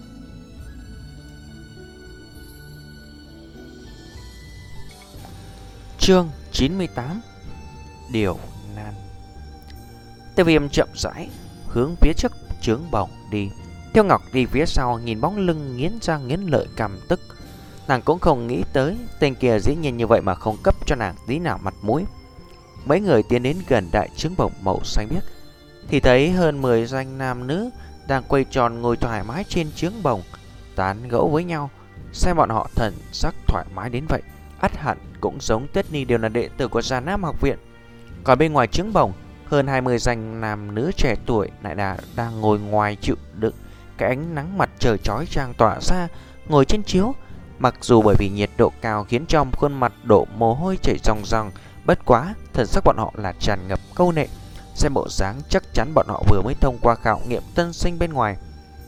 Chương chín mươi tám, Điều Nan. Tiêu Viêm chậm rãi hướng phía trước trướng bồng đi. Tiêu Ngọc đi phía sau, nhìn bóng lưng nghiến răng nghiến lợi căm tức. Nàng cũng không nghĩ tới tên kia dĩ nhiên như vậy mà không cấp cho nàng tí nào mặt mũi. Mấy người tiến đến gần đại trướng bồng màu xanh biếc thì thấy hơn mười danh nam nữ đang quay tròn ngồi thoải mái trên trướng bồng, tán gẫu với nhau. Xem bọn họ thần sắc thoải mái đến vậy, ắt hẳn cũng giống Tuyết Ni đều là đệ tử của Già Nam học viện. Còn bên ngoài trướng bồng, hơn hai mươi danh nam nữ trẻ tuổi lại đã đang ngồi ngoài chịu đựng cái ánh nắng mặt trời chói chang tỏa ra, ngồi trên chiếu. Mặc dù bởi vì nhiệt độ cao khiến trong khuôn mặt đổ mồ hôi chảy ròng ròng, bất quá thần sắc bọn họ là tràn ngập câu nệ. Xem bộ dáng chắc chắn bọn họ vừa mới thông qua khảo nghiệm tân sinh bên ngoài.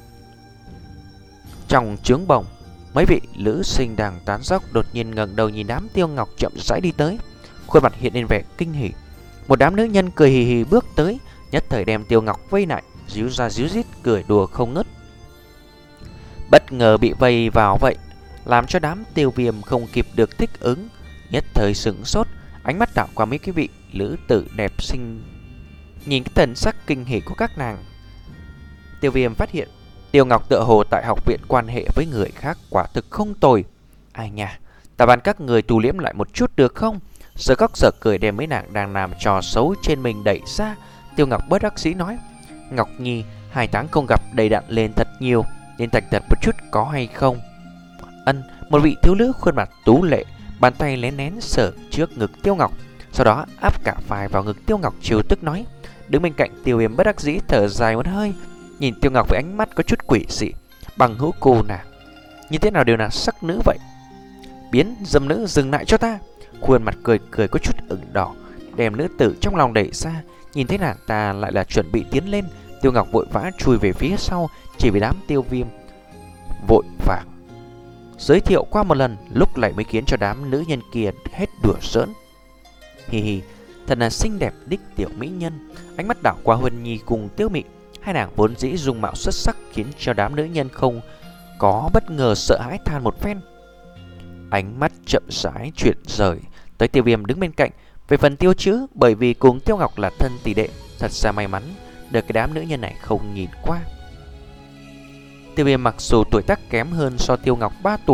Trong trướng bồng, mấy vị nữ sinh đang tán dóc đột nhiên ngẩng đầu nhìn đám Tiêu Ngọc chậm rãi đi tới, khuôn mặt hiện lên vẻ kinh hỉ. Một đám nữ nhân cười hì hì bước tới, nhất thời đem Tiêu Ngọc vây lại, díu ra díu dít cười đùa không ngớt. Bất ngờ bị vây vào vậy, làm cho đám Tiêu Viêm không kịp được thích ứng, nhất thời sững sốt, ánh mắt đảo qua mấy cái vị nữ tử đẹp xinh. Nhìn cái thần sắc kinh hỉ của các nàng, Tiêu Viêm phát hiện Tiêu Ngọc tựa hồ tại học viện quan hệ với người khác quả thực không tồi. Ai nha, ta ban các người tu liễm lại một chút được không? Giờ góc giờ cười đem mấy nàng đang làm trò xấu trên mình đẩy ra. Tiêu Ngọc bất đắc dĩ nói, Ngọc Nhi, hai tháng không gặp đầy đặn lên thật nhiều, nên thành thật một chút có hay không? Ân, một vị thiếu nữ khuôn mặt tú lệ, bàn tay lén lén sờ trước ngực Tiêu Ngọc, sau đó áp cả vai vào ngực Tiêu Ngọc trêu tức nói. Đứng bên cạnh Tiêu Viêm bất đắc dĩ thở dài một hơi, nhìn Tiêu Ngọc với ánh mắt có chút quỷ dị. Bằng hữu cô nàng như thế nào đều là sắc nữ vậy? Biến dâm nữ dừng lại cho ta. Khuôn mặt cười cười có chút ửng đỏ, đem nữ tử trong lòng đẩy ra. Nhìn thấy nàng ta lại là chuẩn bị tiến lên, Tiêu Ngọc vội vã chui về phía sau, chỉ vì đám Tiêu Viêm vội vàng giới thiệu qua một lần, lúc lại mới khiến cho đám nữ nhân kia hết đùa giỡn. Hi hi, thật là xinh đẹp đích tiểu mỹ nhân. Ánh mắt đảo qua Huân Nhi cùng Tiêu Mị, hai nàng vốn dĩ dung mạo xuất sắc khiến cho đám nữ nhân không có bất ngờ sợ hãi than một phen. Ánh mắt chậm rãi chuyển rời tới Tiêu Viêm đứng bên cạnh. Về phần Tiêu Chữ, bởi vì cùng Tiêu Ngọc là thân tỷ đệ, thật ra may mắn được cái đám nữ nhân này không nhìn qua. Tiêu Viêm mặc dù tuổi tác kém hơn so Tiêu Ngọc ba tuổi,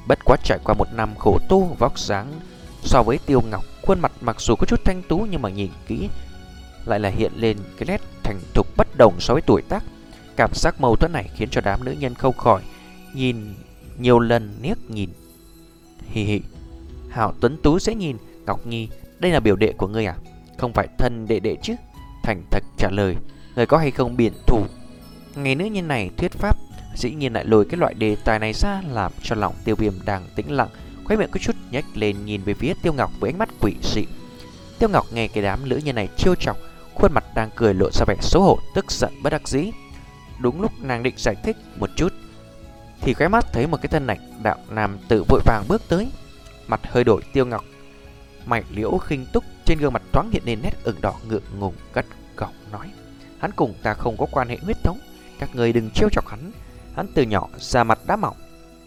Bất quá trải qua một năm khổ tu, vóc dáng so với Tiêu Ngọc, khuôn mặt mặc dù có chút thanh tú nhưng mà nhìn kỹ lại là hiện lên cái nét thành thục bất đồng so với tuổi tác. Cảm giác mâu thuẫn này khiến cho đám nữ nhân không khỏi nhìn nhiều lần liếc nhìn. Hì hì, Hảo tuấn tú dễ nhìn. Ngọc Nhi, đây là biểu đệ của ngươi à? Không phải thân đệ đệ chứ? Thành thật trả lời, người có hay không biển thủ? Ngày nữ nhân này thuyết pháp, dĩ nhiên lại lôi cái loại đề tài này ra, làm cho lòng Tiêu Viêm đang tĩnh lặng, khóe miệng có chút nhếch lên nhìn về phía Tiêu Ngọc với ánh mắt quỷ dị. Tiêu Ngọc nghe cái đám nữ nhân này trêu chọc, khuôn mặt đang cười lộ ra vẻ xấu hổ, tức giận bất đắc dĩ. Đúng lúc nàng định giải thích một chút thì khóe mắt thấy một cái thân ảnh đạo nam tử vội vàng bước tới. Mặt hơi đổi, Tiêu Ngọc mày liễu khinh túc, trên gương mặt thoáng hiện lên nét ửng đỏ ngượng ngùng, cất giọng nói: hắn cùng ta không có quan hệ huyết thống, các người đừng trêu chọc hắn, hắn từ nhỏ da mặt đã mỏng.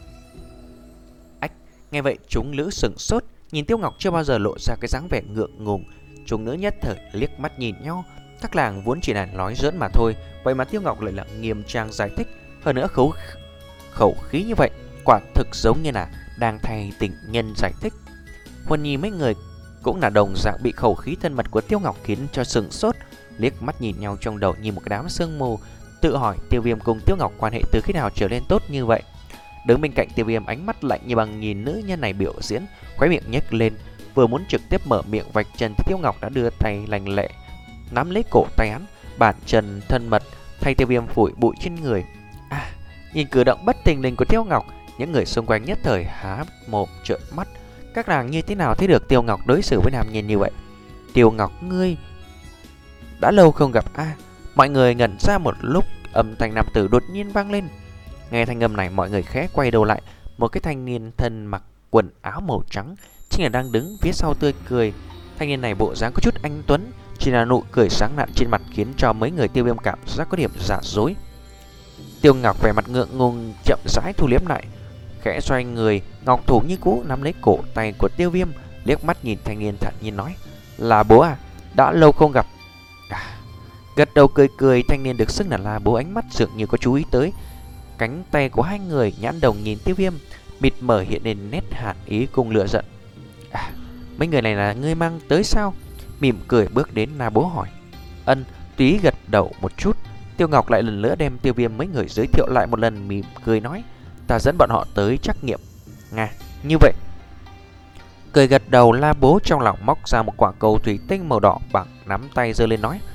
Ách, nghe vậy chúng nữ sững sốt, nhìn Tiêu Ngọc chưa bao giờ lộ ra cái dáng vẻ ngượng ngùng. Chúng nữ nhất thời liếc mắt nhìn nhau, các làng vốn chỉ là nói giỡn mà thôi, vậy mà Tiêu Ngọc lại là nghiêm trang giải thích, hơn nữa khẩu khẩu khí như vậy quả thực giống như là đang thay tình nhân giải thích. Huân Nhi mấy người cũng là đồng dạng bị khẩu khí thân mật của Tiêu Ngọc khiến cho sững sốt, liếc mắt nhìn nhau trong đầu như một cái đám sương mù, tự hỏi Tiêu Viêm cùng Tiêu Ngọc quan hệ từ khi nào trở nên tốt như vậy. Đứng bên cạnh Tiêu Viêm ánh mắt lạnh như băng nhìn nữ nhân này biểu diễn, khóe miệng nhếch lên, vừa muốn trực tiếp mở miệng vạch trần thì Tiêu Ngọc đã đưa tay lành lệ nắm lấy cổ tay hắn, bàn chân thân mật thay Tiêu Viêm phủi bụi trên người. À, nhìn cử động bất thình lình của Tiêu Ngọc, những người xung quanh nhất thời há mồm trợn mắt. Các nàng như thế nào thấy được Tiêu Ngọc đối xử với nam nhân như vậy? Tiêu Ngọc, ngươi đã lâu không gặp a. À, mọi người ngẩn ra một lúc, âm thanh nam tử đột nhiên vang lên. Nghe thanh âm này, mọi người khẽ quay đầu lại, một cái thanh niên thân mặc quần áo màu trắng chính là đang đứng phía sau tươi cười. Thanh niên này bộ dáng có chút anh tuấn, chỉ là nụ cười sáng lạn trên mặt khiến cho mấy người Tiêu Viêm cảm giác có điểm giả dối. Tiêu Ngọc vẻ mặt ngượng ngùng chậm rãi thu liếm lại, khẽ xoay người, ngọc thủ như cũ nắm lấy cổ tay của Tiêu Viêm, liếc mắt nhìn thanh niên thản nhiên nói: là bố à, đã lâu không gặp. À, gật đầu cười cười, thanh niên được xưng là là bố ánh mắt dường như có chú ý tới cánh tay của hai người, nhãn đồng nhìn Tiêu Viêm, mịt mờ hiện lên nét hàn ý cùng lửa giận. À, mấy người này là ngươi mang tới sao? Mỉm cười bước đến là bố hỏi. Ân, túy gật đầu một chút. Tiêu Ngọc lại lần nữa đem Tiêu Viêm mấy người giới thiệu lại một lần, mỉm cười nói: ta dẫn bọn họ tới trắc nghiệm. Nga, như vậy. Cười gật đầu, la bố trong lòng móc ra một quả cầu thủy tinh màu đỏ bằng nắm tay giơ lên nói: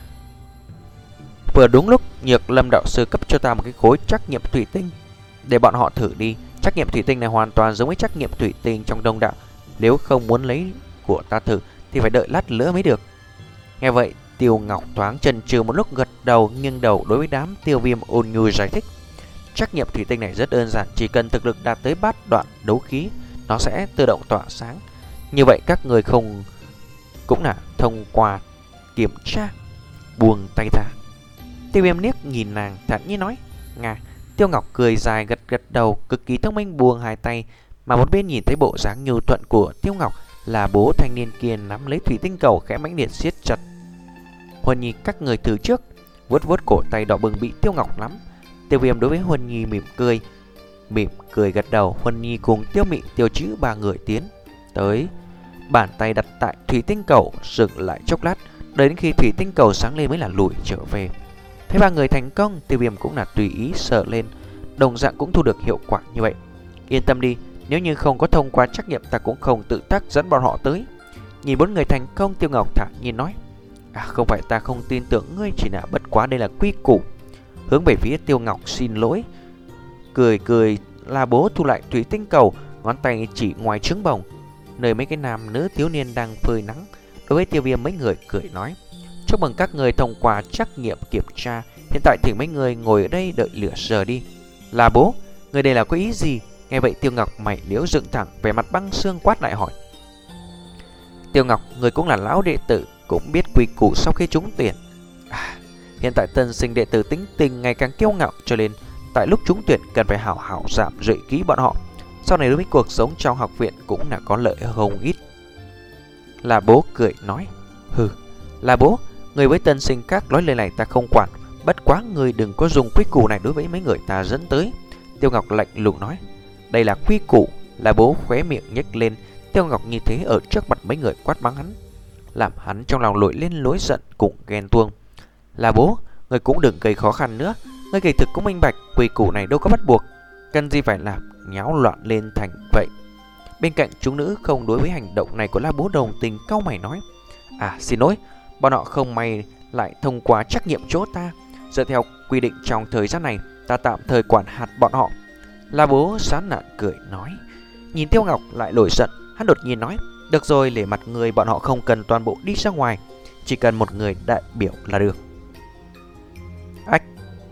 vừa đúng lúc Nhược Lâm đạo sư cấp cho ta một cái khối trắc nghiệm thủy tinh, để bọn họ thử đi. Trắc nghiệm thủy tinh này hoàn toàn giống với trắc nghiệm thủy tinh trong đông đạo, nếu không muốn lấy của ta thử thì phải đợi lát nữa mới được. Nghe vậy Tiêu Ngọc thoáng chần chừ một lúc, gật đầu nghiêng đầu đối với đám Tiêu Viêm ôn nhu giải thích: trắc nghiệm thủy tinh này rất đơn giản, chỉ cần thực lực đạt tới bát đoạn đấu khí, nó sẽ tự động tỏa sáng. Như vậy các người không cũng là thông qua kiểm tra. Buông tay ra. Tiêu Viêm liếc nhìn nàng thản nhiên nói: Nga. Tiêu Ngọc cười dài gật gật đầu, cực kỳ thông minh, buông hai tay, mà một bên nhìn thấy bộ dáng nhu thuận của Tiêu Ngọc, là bố thanh niên kia nắm lấy thủy tinh cầu khẽ mãnh liệt siết chặt. Huân Nhi, các người thử trước. Vuốt vuốt cổ tay đỏ bừng bị Tiêu Ngọc nắm, Tiêu Viêm đối với Huân Nhi mỉm cười. Mỉm cười gật đầu, Huân Nhi cùng Tiêu Mị, Tiêu Chữ ba người tiến tới, bàn tay đặt tại thủy tinh cầu, dừng lại chốc lát, đợi đến khi thủy tinh cầu sáng lên mới là lùi trở về. Thấy ba người thành công, Tiêu Viêm cũng là tùy ý sờ lên, đồng dạng cũng thu được hiệu quả như vậy. Yên tâm đi, nếu như không có thông qua trắc nghiệm, ta cũng không tự tác dẫn bọn họ tới. Nhìn bốn người thành công, Tiêu Ngọc thản nhiên nói: À, không phải ta không tin tưởng ngươi, chỉ là bất quá đây là quy củ. Hướng về phía Tiêu Ngọc xin lỗi, cười cười là bố thu lại thủy tinh cầu, ngón tay chỉ ngoài trứng bồng, nơi mấy cái nam nữ thiếu niên đang phơi nắng. Đối với Tiêu Viêm mấy người cười nói: chúc mừng các người thông qua trắc nghiệm kiểm tra, hiện tại thì mấy người ngồi ở đây đợi lửa giờ đi. Là bố, người đây là có ý gì? Nghe vậy Tiêu Ngọc mày liễu dựng thẳng, vẻ mặt băng xương quát lại hỏi: Tiêu Ngọc, người cũng là lão đệ tử, cũng biết quy củ sau khi trúng tuyển. À, hiện tại tân sinh đệ tử tính tình ngày càng kiêu ngạo, cho nên tại lúc trúng tuyển cần phải hảo hảo giảm dạy kỹ bọn họ. Sau này đối với cuộc sống trong học viện cũng là có lợi không ít. Là bố cười nói: Hừ, là bố, người với tân sinh các nói lời này ta không quản, bất quá người đừng có dùng quy củ này đối với mấy người ta dẫn tới. Tiêu Ngọc lạnh lùng nói: đây là quy củ, Là Bố khóe miệng nhếch lên. Tiêu Ngọc như thế ở trước mặt mấy người quát mắng hắn, làm hắn trong lòng nổi lên lối giận cũng ghen tuông. Là Bố, người cũng đừng gây khó khăn nữa. Người kỳ thực cũng minh bạch, quy củ này đâu có bắt buộc, cần gì phải làm nháo loạn lên thành vậy. Bên cạnh chúng nữ không đối với hành động này của La Bố đồng tình, cau mày nói: À xin lỗi, bọn họ không may lại thông qua trách nhiệm chỗ ta. Dựa theo quy định trong thời gian này, ta tạm thời quản hạt bọn họ. La Bố sán lạn cười nói. Nhìn Tiêu Ngọc lại nổi giận, hắn đột nhiên nói: Được rồi, để mặt người bọn họ không cần toàn bộ đi ra ngoài, chỉ cần một người đại biểu là được. Ách,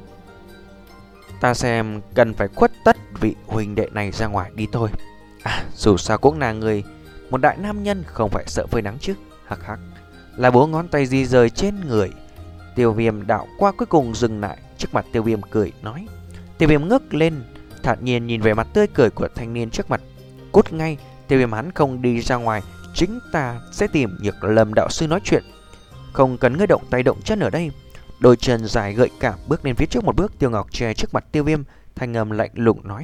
ta xem cần phải khuất tất vị huynh đệ này ra ngoài đi thôi. À, dù sao cũng là người, một đại nam nhân không phải sợ phơi nắng chứ. Hắc hắc. La Bố ngón tay di rời trên người Tiêu Viêm đảo qua, cuối cùng dừng lại trước mặt Tiêu Viêm cười nói. Tiêu Viêm ngước lên, thản nhiên nhìn về mặt tươi cười của thanh niên trước mặt. Cút ngay, Tiêu Viêm hắn không đi ra ngoài, chính ta sẽ tìm Nhược Lâm đạo sư nói chuyện. Không cần ngươi động tay động chân ở đây. Đôi chân dài gợi cảm bước lên phía trước một bước. Tiêu Ngọc che trước mặt Tiêu Viêm, thanh âm lạnh lùng nói: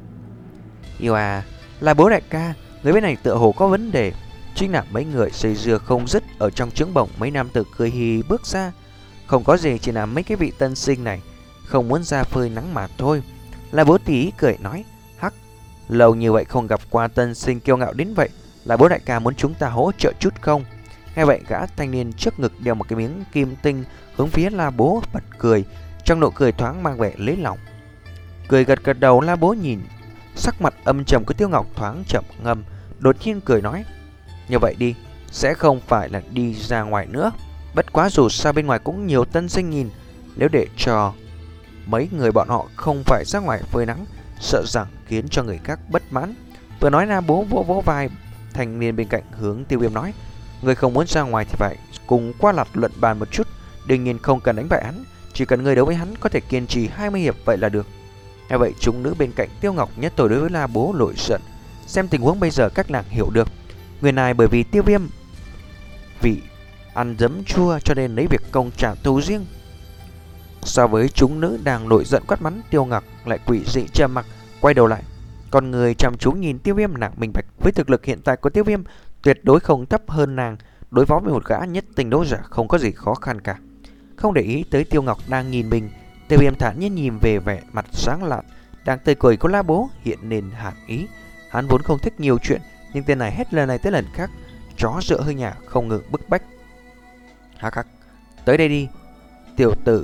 Yêu à, là Bố đại ca, người bên này tựa hồ có vấn đề. Chính là mấy người dây dưa không dứt ở trong trứng bổng mấy năm tự cười hì bước ra. Không có gì, chỉ là mấy cái vị tân sinh này không muốn ra phơi nắng mà thôi. Là Bố tí cười nói: Hắc, lâu như vậy không gặp qua tân sinh kiêu ngạo đến vậy. Là Bố đại ca muốn chúng ta hỗ trợ chút không? Nghe vậy gã thanh niên trước ngực đeo một cái miếng kim tinh hướng phía La Bố bật cười, trong nụ cười thoáng mang vẻ lấy lòng. Cười gật gật đầu. La Bố nhìn sắc mặt âm trầm của Tiêu Ngọc thoáng chậm ngâm, đột nhiên cười nói: Như vậy đi, sẽ không phải là đi ra ngoài nữa. Bất quá dù sao bên ngoài cũng nhiều tân sinh nhìn, nếu để cho mấy người bọn họ không phải ra ngoài phơi nắng, sợ rằng khiến cho người khác bất mãn. Vừa nói, La Bố vỗ vỗ vai thanh niên bên cạnh, hướng Tiêu Viêm nói: Người không muốn ra ngoài thì phải cùng qua lặt luận bàn một chút. Đương nhiên không cần đánh bại hắn, chỉ cần người đấu với hắn có thể kiên trì hai mươi hiệp vậy là được. Nghe vậy chúng nữ bên cạnh Tiêu Ngọc nhất thời đối với La Bố nổi giận. Xem tình huống bây giờ các nàng hiểu được, người này bởi vì Tiêu Viêm vì ăn dấm chua cho nên lấy việc công trả thù riêng. So với chúng nữ đang nổi giận quát mắng, Tiêu Ngọc lại quỷ dị trầm mặc, quay đầu lại, con người chăm chú nhìn Tiêu Viêm. Nàng minh bạch với thực lực hiện tại của Tiêu Viêm tuyệt đối không thấp hơn nàng, đối phó với một gã nhất tình đấu giả không có gì khó khăn cả. Không để ý tới Tiêu Ngọc đang nhìn mình, Tiêu Viêm thản nhiên nhìn về vẻ mặt sáng lạn đang tươi cười của La Bố, hiện nên hàn ý. Hắn vốn không thích nhiều chuyện, nhưng tên này hết lần này tới lần khác chó dựa hơi nhà không ngừng bức bách. Hắc hắc, tới đây đi tiểu tử,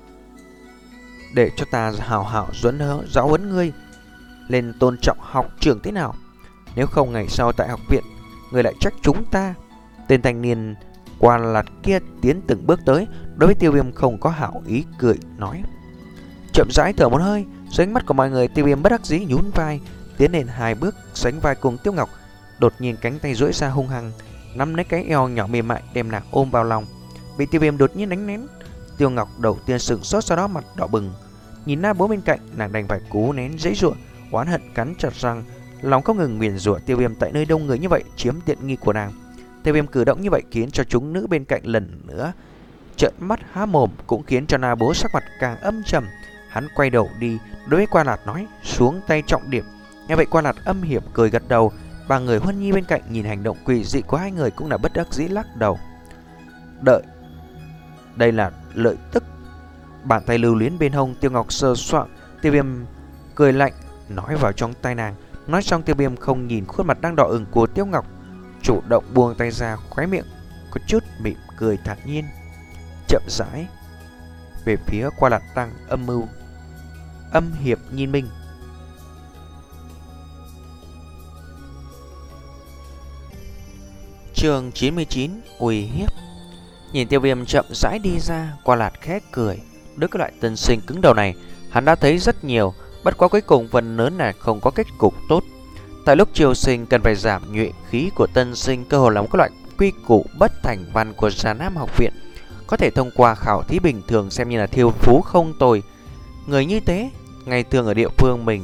để cho ta hào hào dẫn giáo huấn ngươi lên tôn trọng học trưởng thế nào. Nếu không ngày sau tại học viện ngươi lại trách chúng ta. Tên thanh niên qua lạt kia tiến từng bước tới, đối với Tiêu Viêm không có hảo ý, cười nói. Chậm rãi thở một hơi, dưới ánh mắt của mọi người, Tiêu Viêm bất đắc dĩ nhún vai tiến lên hai bước, sánh vai cùng Tiêu Ngọc. Đột nhiên cánh tay duỗi ra hung hăng nắm lấy cái eo nhỏ mềm mại, đem nàng ôm vào lòng. Bị Tiêu Viêm đột nhiên đánh nén, Tiêu Ngọc đầu tiên sững sốt, sau đó mặt đỏ bừng. Nhìn Na Bố bên cạnh, nàng đành phải cố nén giãy giụa, oán hận cắn chặt răng, lòng không ngừng nguyền rủa Tiêu Viêm tại nơi đông người như vậy chiếm tiện nghi của nàng. Tiêu Viêm cử động như vậy khiến cho chúng nữ bên cạnh lần nữa trợn mắt há mồm, cũng khiến cho Na Bố sắc mặt càng âm trầm. Hắn quay đầu đi đối với Qua Lạt nói: Xuống tay trọng điểm. Nghe vậy Qua Lạt âm hiểm cười gật đầu. Ba người Huân Nhi bên cạnh nhìn hành động quỷ dị của hai người cũng là bất đắc dĩ lắc đầu. Đợi, đây là lợi tức. Bàn tay lưu luyến bên hông Tiêu Ngọc sơ soạn, Tiêu Viêm cười lạnh nói vào trong tai nàng. Nói xong, Tiêu Viêm không nhìn khuôn mặt đang đỏ ửng của Tiêu Ngọc, chủ động buông tay ra, khóe miệng có chút mỉm cười thản nhiên, chậm rãi về phía Qua Lạt đang âm mưu âm hiệp nhìn mình. Chương chín mươi chín, uy hiếp. Nhìn Tiêu Viêm chậm rãi đi ra, Qua Lạt khẽ cười. Đối với loại tân sinh cứng đầu này, hắn đã thấy rất nhiều, bất quá cuối cùng phần lớn là không có kết cục tốt. Tại lúc triều sinh cần phải giảm nhuệ khí của tân sinh, cơ hội là một loại quy củ bất thành văn của Già Nam học viện, có thể thông qua khảo thí bình thường xem như là thiêu phú không tồi. Người như thế ngày thường ở địa phương mình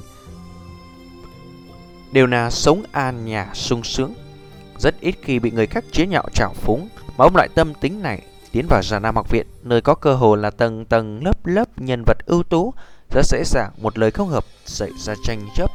đều là sống an nhàn sung sướng, rất ít khi bị người khác chế nhạo trào phúng. Mà ông loại tâm tính này tiến vào Già Nam học viện, nơi có cơ hội là tầng tầng lớp lớp nhân vật ưu tú, rất dễ dàng một lời không hợp xảy ra tranh chấp.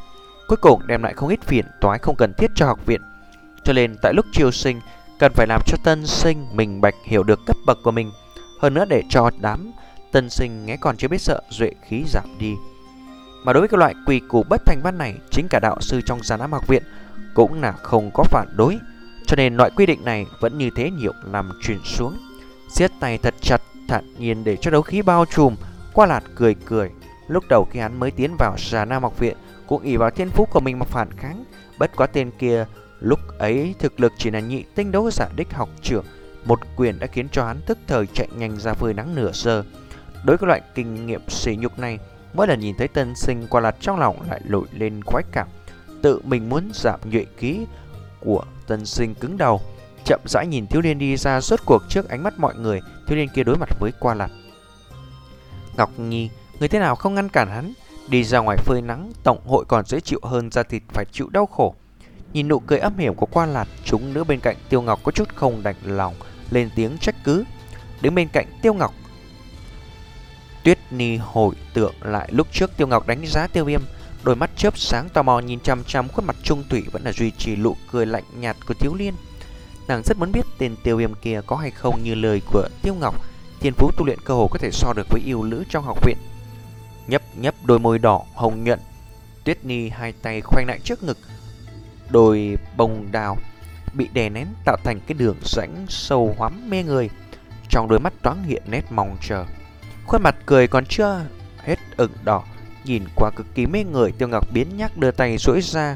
cuối cùng đem lại không ít phiền toái không cần thiết cho học viện. Cho nên tại lúc chiêu sinh cần phải làm cho tân sinh minh bạch hiểu được cấp bậc của mình, hơn nữa để cho đám tân sinh nghe còn chưa biết sợ duệ khí giảm đi. Mà đối với cái loại quy củ bất thành văn này, chính cả đạo sư trong Già Nam học viện cũng là không có phản đối, cho nên loại quy định này vẫn như thế nhiều năm truyền xuống. Siết tay thật chặt, thản nhiên để cho đấu khí bao trùm. Qua Lạt cười cười. Lúc đầu khi hắn mới tiến vào Già Nam học viện cũng ỷ vào thiên phú của mình mà phản kháng, bất quá tên kia lúc ấy thực lực chỉ là nhị tinh đấu giả đích học trưởng, một quyền đã khiến cho hắn tức thời chạy nhanh ra phơi nắng nửa giờ. Đối với loại kinh nghiệm sỉ nhục này, mỗi lần nhìn thấy tân sinh, Qua Lạt trong lòng lại nổi lên khoái cảm, tự mình muốn giảm nhuệ khí của tân sinh cứng đầu. Chậm rãi nhìn thiếu niên đi ra, rốt cuộc trước ánh mắt mọi người, thiếu niên kia đối mặt với Qua Lạt. Ngọc Nhi, người thế nào không ngăn cản hắn đi ra ngoài phơi nắng, tổng hội còn dễ chịu hơn da thịt phải chịu đau khổ. Nhìn nụ cười âm hiểm của Qua Lạt, chúng nữ bên cạnh Tiêu Ngọc có chút không đành lòng, lên tiếng trách cứ. Đứng bên cạnh Tiêu Ngọc, Tuyết Ni hồi tưởng lại lúc trước Tiêu Ngọc đánh giá Tiêu Viêm, đôi mắt chớp sáng tò mò nhìn chăm chăm khuôn mặt trung thủy vẫn là duy trì nụ cười lạnh nhạt của thiếu niên. Nàng rất muốn biết tên Tiêu Viêm kia có hay không như lời của Tiêu Ngọc, thiên phú tu luyện cơ hồ có thể so được với yêu nữ trong học viện. Nhấp nhấp đôi môi đỏ hồng nhuận, Tuyết Ni hai tay khoanh lại trước ngực, đôi bông đào bị đè nén tạo thành cái đường rãnh sâu hoắm mê người, trong đôi mắt thoáng hiện nét mong chờ. Khuôn mặt cười còn chưa hết ửng đỏ, nhìn qua cực kỳ mê người. Tiêu Ngọc biến nhác đưa tay duỗi ra,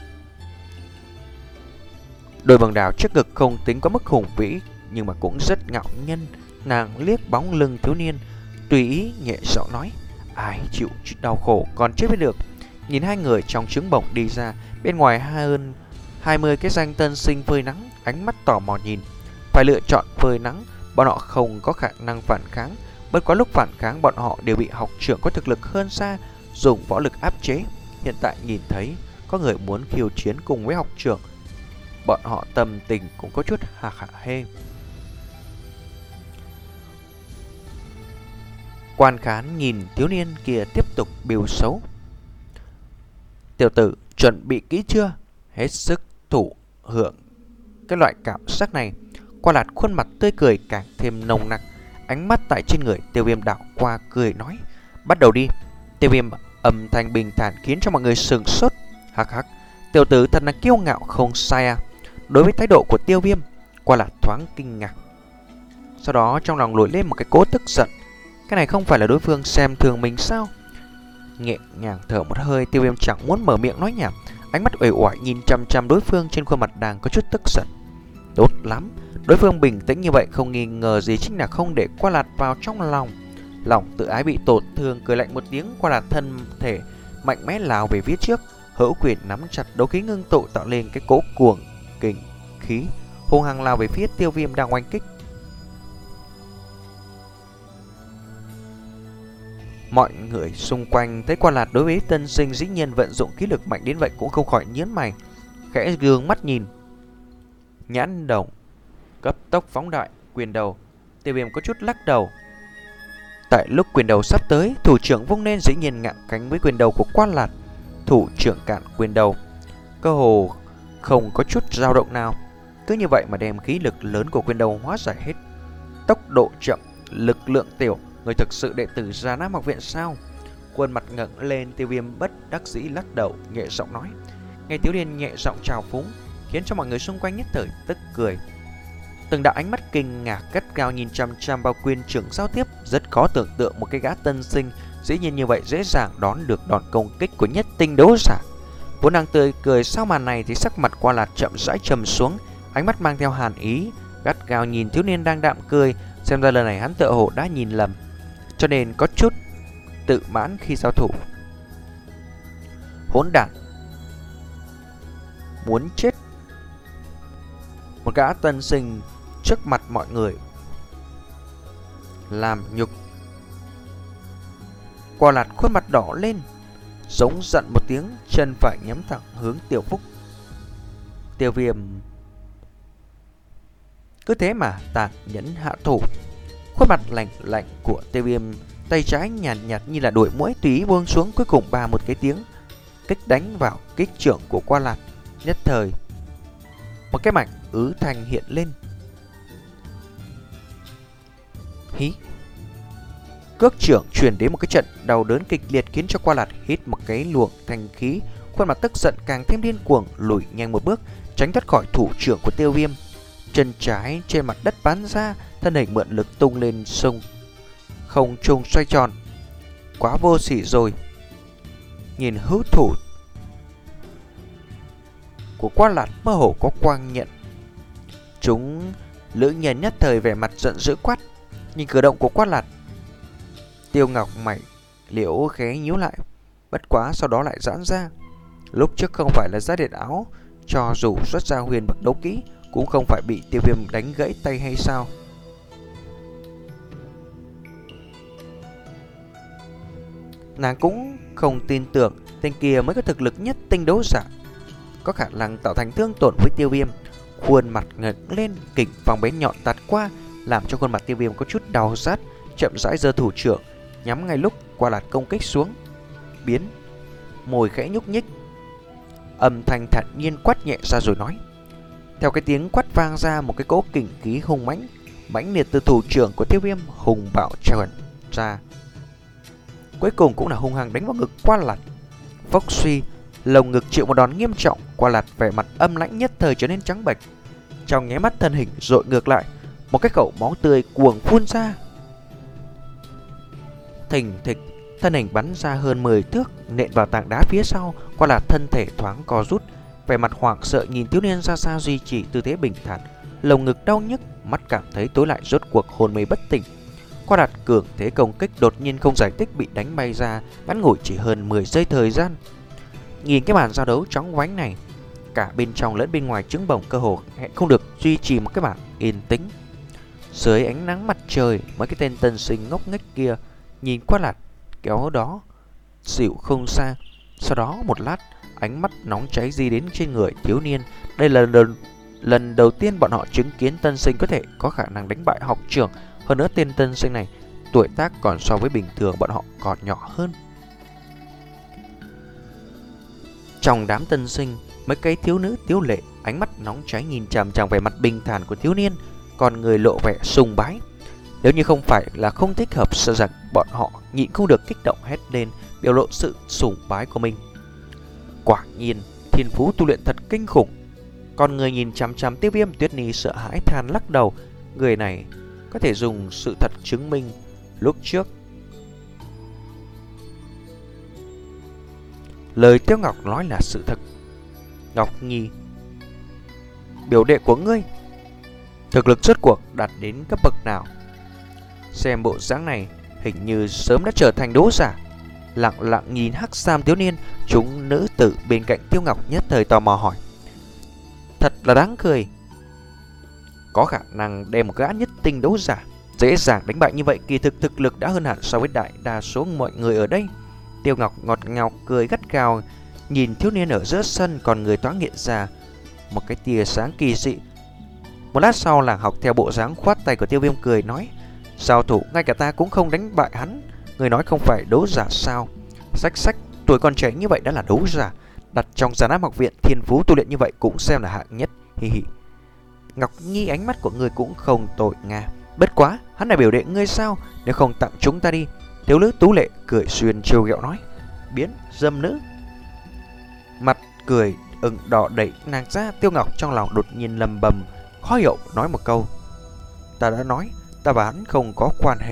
đôi bông đào trước ngực không tính có mức hùng vĩ nhưng mà cũng rất ngạo nhân. Nàng liếc bóng lưng thiếu niên, tùy ý nhẹ giọng nói: ai chịu đau khổ còn chết biết được. Nhìn hai người trong trứng bổng đi ra, bên ngoài hơn hai mươi cái danh tân sinh phơi nắng, ánh mắt tò mò nhìn. Phải lựa chọn phơi nắng, bọn họ không có khả năng phản kháng, bất quá lúc phản kháng bọn họ đều bị học trưởng có thực lực hơn xa dùng võ lực áp chế. Hiện tại nhìn thấy có người muốn khiêu chiến cùng với học trưởng, bọn họ tâm tình cũng có chút hả hả hê. Quan Khán nhìn thiếu niên kia tiếp tục biểu xấu: tiểu tử chuẩn bị kỹ chưa? Hết sức thụ hưởng cái loại cảm giác này. Qua Lạt khuôn mặt tươi cười càng thêm nồng nặc, ánh mắt tại trên người Tiêu Viêm đảo qua cười nói: bắt đầu đi. Tiêu Viêm âm thanh bình thản khiến cho mọi người sừng sốt. Hắc hắc, tiểu tử thật là kiêu ngạo không sai à. Đối với thái độ của Tiêu Viêm, Qua Lạt thoáng kinh ngạc, sau đó trong lòng nổi lên một cái cỗ tức giận. Cái này không phải là đối phương xem thường mình sao? Nhẹ nhàng thở một hơi, Tiêu Viêm chẳng muốn mở miệng nói nhảm, ánh mắt uể oải nhìn chăm chăm đối phương, trên khuôn mặt đang có chút tức giận. Tốt lắm, đối phương bình tĩnh như vậy không nghi ngờ gì chính là không để Qua Lạt vào trong lòng. Lòng tự ái bị tổn thương, cười lạnh một tiếng, Qua Lạt thân thể mạnh mẽ lao về phía trước, hữu quyền nắm chặt, đấu khí ngưng tụ tạo lên cái cỗ cuồng kình khí, hung hăng lao về phía Tiêu Viêm đang oanh kích. Mọi người xung quanh thấy Qua Lạt đối với tân sinh dĩ nhiên vận dụng khí lực mạnh đến vậy cũng không khỏi nhướng mày, khẽ gương mắt nhìn. Nhãn đồng cấp tốc phóng đại, quyền đầu. Tiêu Viêm có chút lắc đầu. Tại lúc quyền đầu sắp tới, thủ trưởng vung lên dĩ nhiên ngạng cánh với quyền đầu của Qua Lạt. Thủ trưởng cản quyền đầu, cơ hồ không có chút dao động nào, cứ như vậy mà đem khí lực lớn của quyền đầu hóa giải hết. Tốc độ chậm, lực lượng tiểu, người thực sự đệ tử Già Nam học viện sao? Khuôn mặt ngẩng lên, Tiêu Viêm bất đắc dĩ lắc đầu, nhẹ giọng nói. Nghe thiếu niên nhẹ giọng trào phúng, khiến cho mọi người xung quanh nhất thời tức cười. Từng đạo ánh mắt kinh ngạc gắt gao nhìn chăm chăm vào quyền trưởng giao tiếp, rất khó tưởng tượng một cái gã tân sinh dĩ nhiên như vậy dễ dàng đón được đòn công kích của nhất tinh đấu giả. Vốn đang tươi cười sau màn này thì sắc mặt Qua Lạt chậm rãi trầm xuống, ánh mắt mang theo hàn ý, gắt gao nhìn thiếu niên đang đạm cười, xem ra lần này hắn tựa hồ đã nhìn lầm, cho nên có chút tự mãn khi giao thủ. Hỗn đản, muốn chết! Một gã tân sinh trước mặt mọi người làm nhục. Qua Lạt khuôn mặt đỏ lên, giống giận một tiếng, chân phải nhắm thẳng hướng Tiêu Phúc. Tiêu Viêm cứ thế mà tàn nhẫn hạ thủ. Khuôn mặt lạnh lạnh của Tiêu Viêm, tay trái nhàn nhạt, nhạt như là đuổi muỗi tùy ý buông xuống, cuối cùng ba một cái tiếng, kích đánh vào kích trưởng của Qua Lạt. Nhất thời một cái mảnh ứ thanh hiện lên. Hí! Cước trưởng truyền đến một cái trận đau đớn kịch liệt khiến cho Qua Lạt hít một cái luồng thanh khí, khuôn mặt tức giận càng thêm điên cuồng, lùi nhanh một bước tránh thoát khỏi thủ trưởng của Tiêu Viêm. Chân trái trên mặt đất bắn ra, thân hình mượn lực tung lên sông không trung xoay tròn. Quá vô sỉ rồi. Nhìn hữu thủ của Qua Lạt mơ hồ có quang nhận. Chúng lữ nhân nhất thời vẻ mặt giận dữ quát. Nhìn cử động của Qua Lạt, Tiêu Ngọc mày liễu khẽ nhíu lại, bất quá sau đó lại giãn ra. Lúc trước không phải là giá điện áo, cho dù xuất ra huyền bậc đấu kỹ cũng không phải bị Tiêu Viêm đánh gãy tay hay sao? Nàng cũng không tin tưởng tên kia mới có thực lực nhất tinh đấu giả, có khả năng tạo thành thương tổn với Tiêu Viêm. Khuôn mặt ngẩng lên, kình phong bén nhọn tạt qua, làm cho khuôn mặt Tiêu Viêm có chút đau rát, chậm rãi giơ thủ trưởng nhắm ngay lúc Qua Lạt công kích xuống. Biến, môi khẽ nhúc nhích, âm thanh thản nhiên quát nhẹ ra rồi nói. Theo cái tiếng quát vang ra, một cái cỗ kình khí hung mãnh mãnh liệt từ thủ trưởng của Tiêu Viêm hùng bạo tràn ra, cuối cùng cũng là hung hăng đánh vào ngực Qua Lạt. Phốc suy, lồng ngực chịu một đòn nghiêm trọng. Qua Lạt vẻ mặt âm lãnh nhất thời trở nên trắng bệch, trong nháy mắt thân hình dội ngược lại, một cái khẩu máu tươi cuồng phun ra. Thình thịch, thân hình bắn ra hơn mười thước, nện vào tảng đá phía sau. Qua Lạt thân thể thoáng co rút, vẻ mặt hoảng sợ nhìn thiếu niên xa xa duy trì tư thế bình thản, lồng ngực đau nhức, mắt cảm thấy tối lại, rốt cuộc hồn mê bất tỉnh. Qua Lạt cường thế công kích đột nhiên không giải thích bị đánh bay ra, ngắn ngủi chỉ hơn mười giây thời gian. Nhìn cái màn giao đấu chóng vánh này, cả bên trong lẫn bên ngoài trứng bồng cơ hồ hẹn không được duy trì một cái màn yên tĩnh. Dưới ánh nắng mặt trời, mấy cái tên tân sinh ngốc nghếch kia nhìn Qua Lạt kéo đó xỉu không xa. Sau đó một lát, ánh mắt nóng cháy di đến trên người thiếu niên. Đây là lần, lần đầu tiên bọn họ chứng kiến tân sinh có thể có khả năng đánh bại học trưởng. Hơn nữa tên tân sinh này tuổi tác còn so với bình thường bọn họ còn nhỏ hơn. Trong đám tân sinh, mấy cái thiếu nữ tiếu lệ ánh mắt nóng cháy nhìn chằm chằm về mặt bình thản của thiếu niên, còn người lộ vẻ sùng bái. Nếu như không phải là không thích hợp, sợ rằng bọn họ nhịn không được kích động hét lên, biểu lộ sự sùng bái của mình. Quả nhiên thiên phú tu luyện thật kinh khủng. Còn người nhìn chằm chằm Tiêu Viêm, Tuyết Nhi sợ hãi than lắc đầu. Người này có thể dùng sự thật chứng minh lúc trước lời Tiêu Ngọc nói là sự thật. Ngọc Nhi, biểu đệ của ngươi thực lực rốt cuộc đạt đến cấp bậc nào? Xem bộ dáng này hình như sớm đã trở thành đấu giả. Lặng lặng nhìn hắc sam thiếu niên, chúng nữ tử bên cạnh Tiêu Ngọc nhất thời tò mò hỏi. Thật là đáng cười, có khả năng đem một gã nhất tinh đấu giả dễ dàng đánh bại như vậy, kỳ thực thực lực đã hơn hẳn so với đại đa số mọi người ở đây. Tiêu Ngọc ngọt ngào cười gắt gao nhìn thiếu niên ở giữa sân, còn người thoáng hiện ra một cái tia sáng kỳ dị. Một lát sau, làng học theo bộ dáng khoát tay của Tiêu Viêm cười nói. Giao thủ ngay cả ta cũng không đánh bại hắn, người nói không phải đấu giả sao? Sách sách, tuổi còn trẻ như vậy đã là đấu giả, đặt trong giàn áp học viện thiên phú tu luyện như vậy cũng xem là hạng nhất. Hi hi. Ngọc Nhi, ánh mắt của ngươi cũng không tội nga. Bất quá, hắn là biểu đệ ngươi sao? Nếu không tặng chúng ta đi. Thiếu nữ tú lệ cười xuyên trêu ghẹo nói. Biến dâm nữ. Mặt cười ửng đỏ đẩy nàng ra. Tiêu Ngọc trong lòng đột nhiên lầm bầm khó hiểu nói một câu. Ta đã nói, ta và hắn không có quan hệ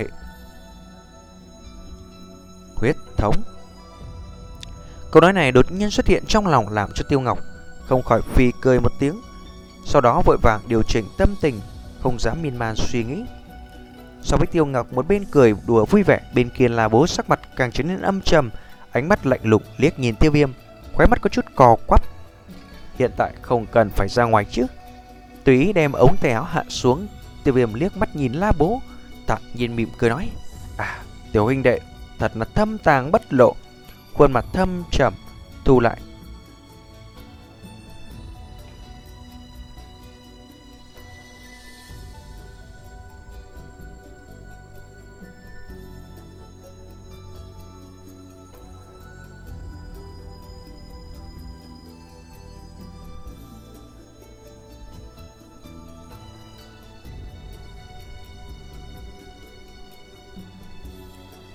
huyết thống. Câu nói này đột nhiên xuất hiện trong lòng làm cho Tiêu Ngọc không khỏi phì cười một tiếng. Sau đó vội vàng điều chỉnh tâm tình, không dám miên man suy nghĩ. So với Tiêu Ngọc một bên cười đùa vui vẻ, bên kia là bố sắc mặt càng trở nên âm trầm, ánh mắt lạnh lùng liếc nhìn Tiêu Viêm, khóe mắt có chút cò quắp. Hiện tại không cần phải ra ngoài chứ? Tùy ý đem ống tay áo hạ xuống, Tiêu Viêm liếc mắt nhìn La Bố, thản nhiên mỉm cười nói. À, tiểu huynh đệ thật là thâm tàng bất lộ. Khuôn mặt thâm trầm thu lại.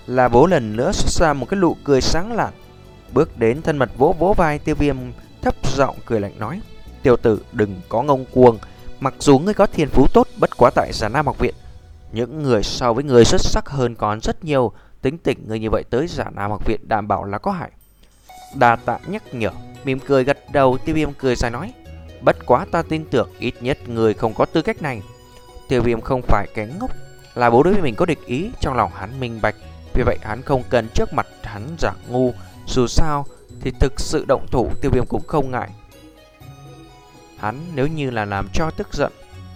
Là Bố lần nữa xuất ra một cái nụ cười sáng lạn, bước đến thân mật vỗ vỗ vai Tiêu Viêm, thấp giọng cười lạnh nói: "Tiểu tử đừng có ngông cuồng, mặc dù ngươi có thiên phú tốt, bất quá tại Già Nam học viện, những người so với ngươi xuất sắc hơn còn rất nhiều, tính tình ngươi như vậy tới Già Nam học viện đảm bảo là có hại." Đa tạ nhắc nhở. Mỉm cười gật đầu, Tiêu Viêm cười dài nói: "Bất quá ta tin tưởng ít nhất người không có tư cách này." Tiêu Viêm không phải kẻ ngốc, Là Bố đối với mình có địch ý, trong lòng hắn minh bạch, vì vậy hắn không cần trước mặt hắn giả ngu. Dù sao thì thực sự động thủ, Tiêu Viêm cũng không ngại. Hắn nếu như là làm cho tức giận,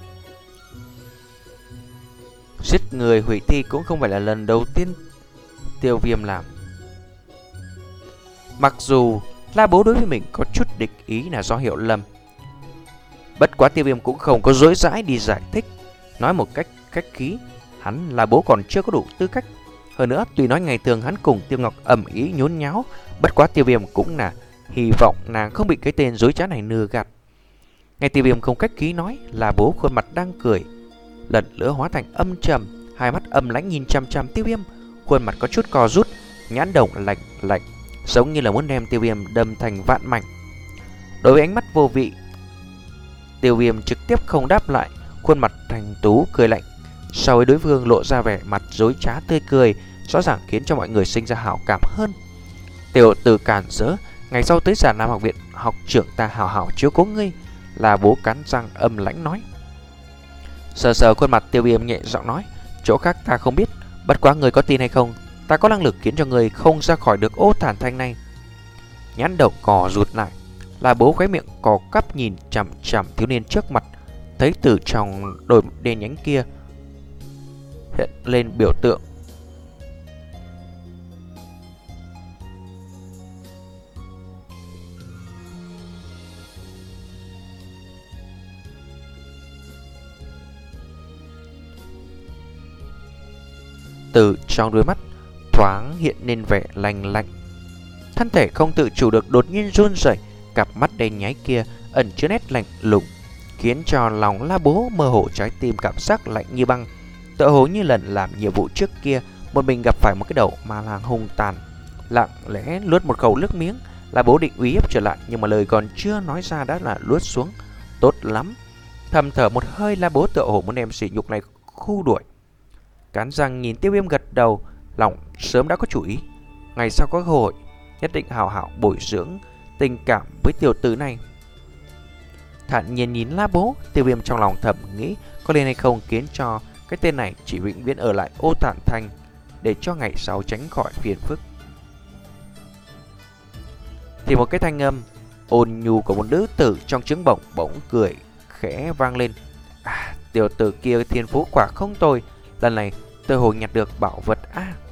giết người hủy thi cũng không phải là lần đầu tiên Tiêu Viêm làm. Mặc dù La Bố đối với mình có chút địch ý là do hiểu lầm, bất quá Tiêu Viêm cũng không có dối dãi đi giải thích, nói một cách khách khí, hắn La Bố còn chưa có đủ tư cách. Hơn nữa, tuy nói ngày thường hắn cùng Tiêu Ngọc ầm ĩ nhốn nháo, bất quá Tiêu Viêm cũng là hy vọng nàng không bị cái tên dối trá này lừa gạt. Nghe Tiêu Viêm không khách khí nói, La Bố khuôn mặt đang cười lần nữa hóa thành âm trầm, hai mắt âm lãnh nhìn chăm chăm Tiêu Viêm, khuôn mặt có chút co rút, nhãn đồng lạnh lạnh, giống như là muốn đem Tiêu Viêm đâm thành vạn mảnh. Đối với ánh mắt vô vị, Tiêu Viêm trực tiếp không đáp lại, khuôn mặt thành tú cười lạnh. Sau với đối phương lộ ra vẻ mặt dối trá tươi cười, rõ ràng khiến cho mọi người sinh ra hảo cảm hơn. Tiểu tử cản rỡ, ngày sau tới Già Nam học viện, học trưởng ta hảo hảo chiếu cố ngươi. Là Bố cắn răng âm lãnh nói. Sờ sờ khuôn mặt Tiêu Viêm nhẹ giọng nói: "Chỗ khác ta không biết, bất quá người có tin hay không, ta có năng lực khiến cho người không ra khỏi được ô thản thanh này." Nhãn đầu cò rụt lại, Là Bố khóe miệng cò cắp nhìn chằm chằm thiếu niên trước mặt, thấy từ trong đôi đen nhánh kia hiện lên biểu tượng từ trong đôi mắt thoáng hiện lên vẻ lạnh lạnh. Thân thể không tự chủ được đột nhiên run rẩy, cặp mắt đen nháy kia ẩn chứa nét lạnh lùng, khiến cho lòng La Bố mơ hồ trái tim cảm giác lạnh như băng. Tựa hồ như lần làm nhiệm vụ trước kia, một mình gặp phải một cái đầu ma lang hung tàn. Lặng lẽ nuốt một khẩu nước miếng, La Bố định uy hiếp trở lại, nhưng mà lời còn chưa nói ra đã là nuốt xuống. Tốt lắm. Thầm thở một hơi, La Bố tựa hồ muốn đem sỉ nhục này khu đuổi. Cắn răng nhìn Tiêu Viêm gật đầu, lòng sớm đã có chủ ý, ngày sau có cơ hội nhất định hào hảo bồi dưỡng tình cảm với tiểu tử này. Thản nhiên nhìn La Bố, Tiêu Viêm trong lòng thầm nghĩ có nên hay không khiến cho cái tên này chỉ vĩnh viễn ở lại ô Tản Thành, để cho ngày sau tránh khỏi phiền phức. Thì một cái thanh âm ôn nhu của một nữ tử trong trứng bổng bỗng cười khẽ vang lên. À, tiểu tử kia thiên phú quả không tồi, lần này tôi hồ nhặt được bảo vật a. À.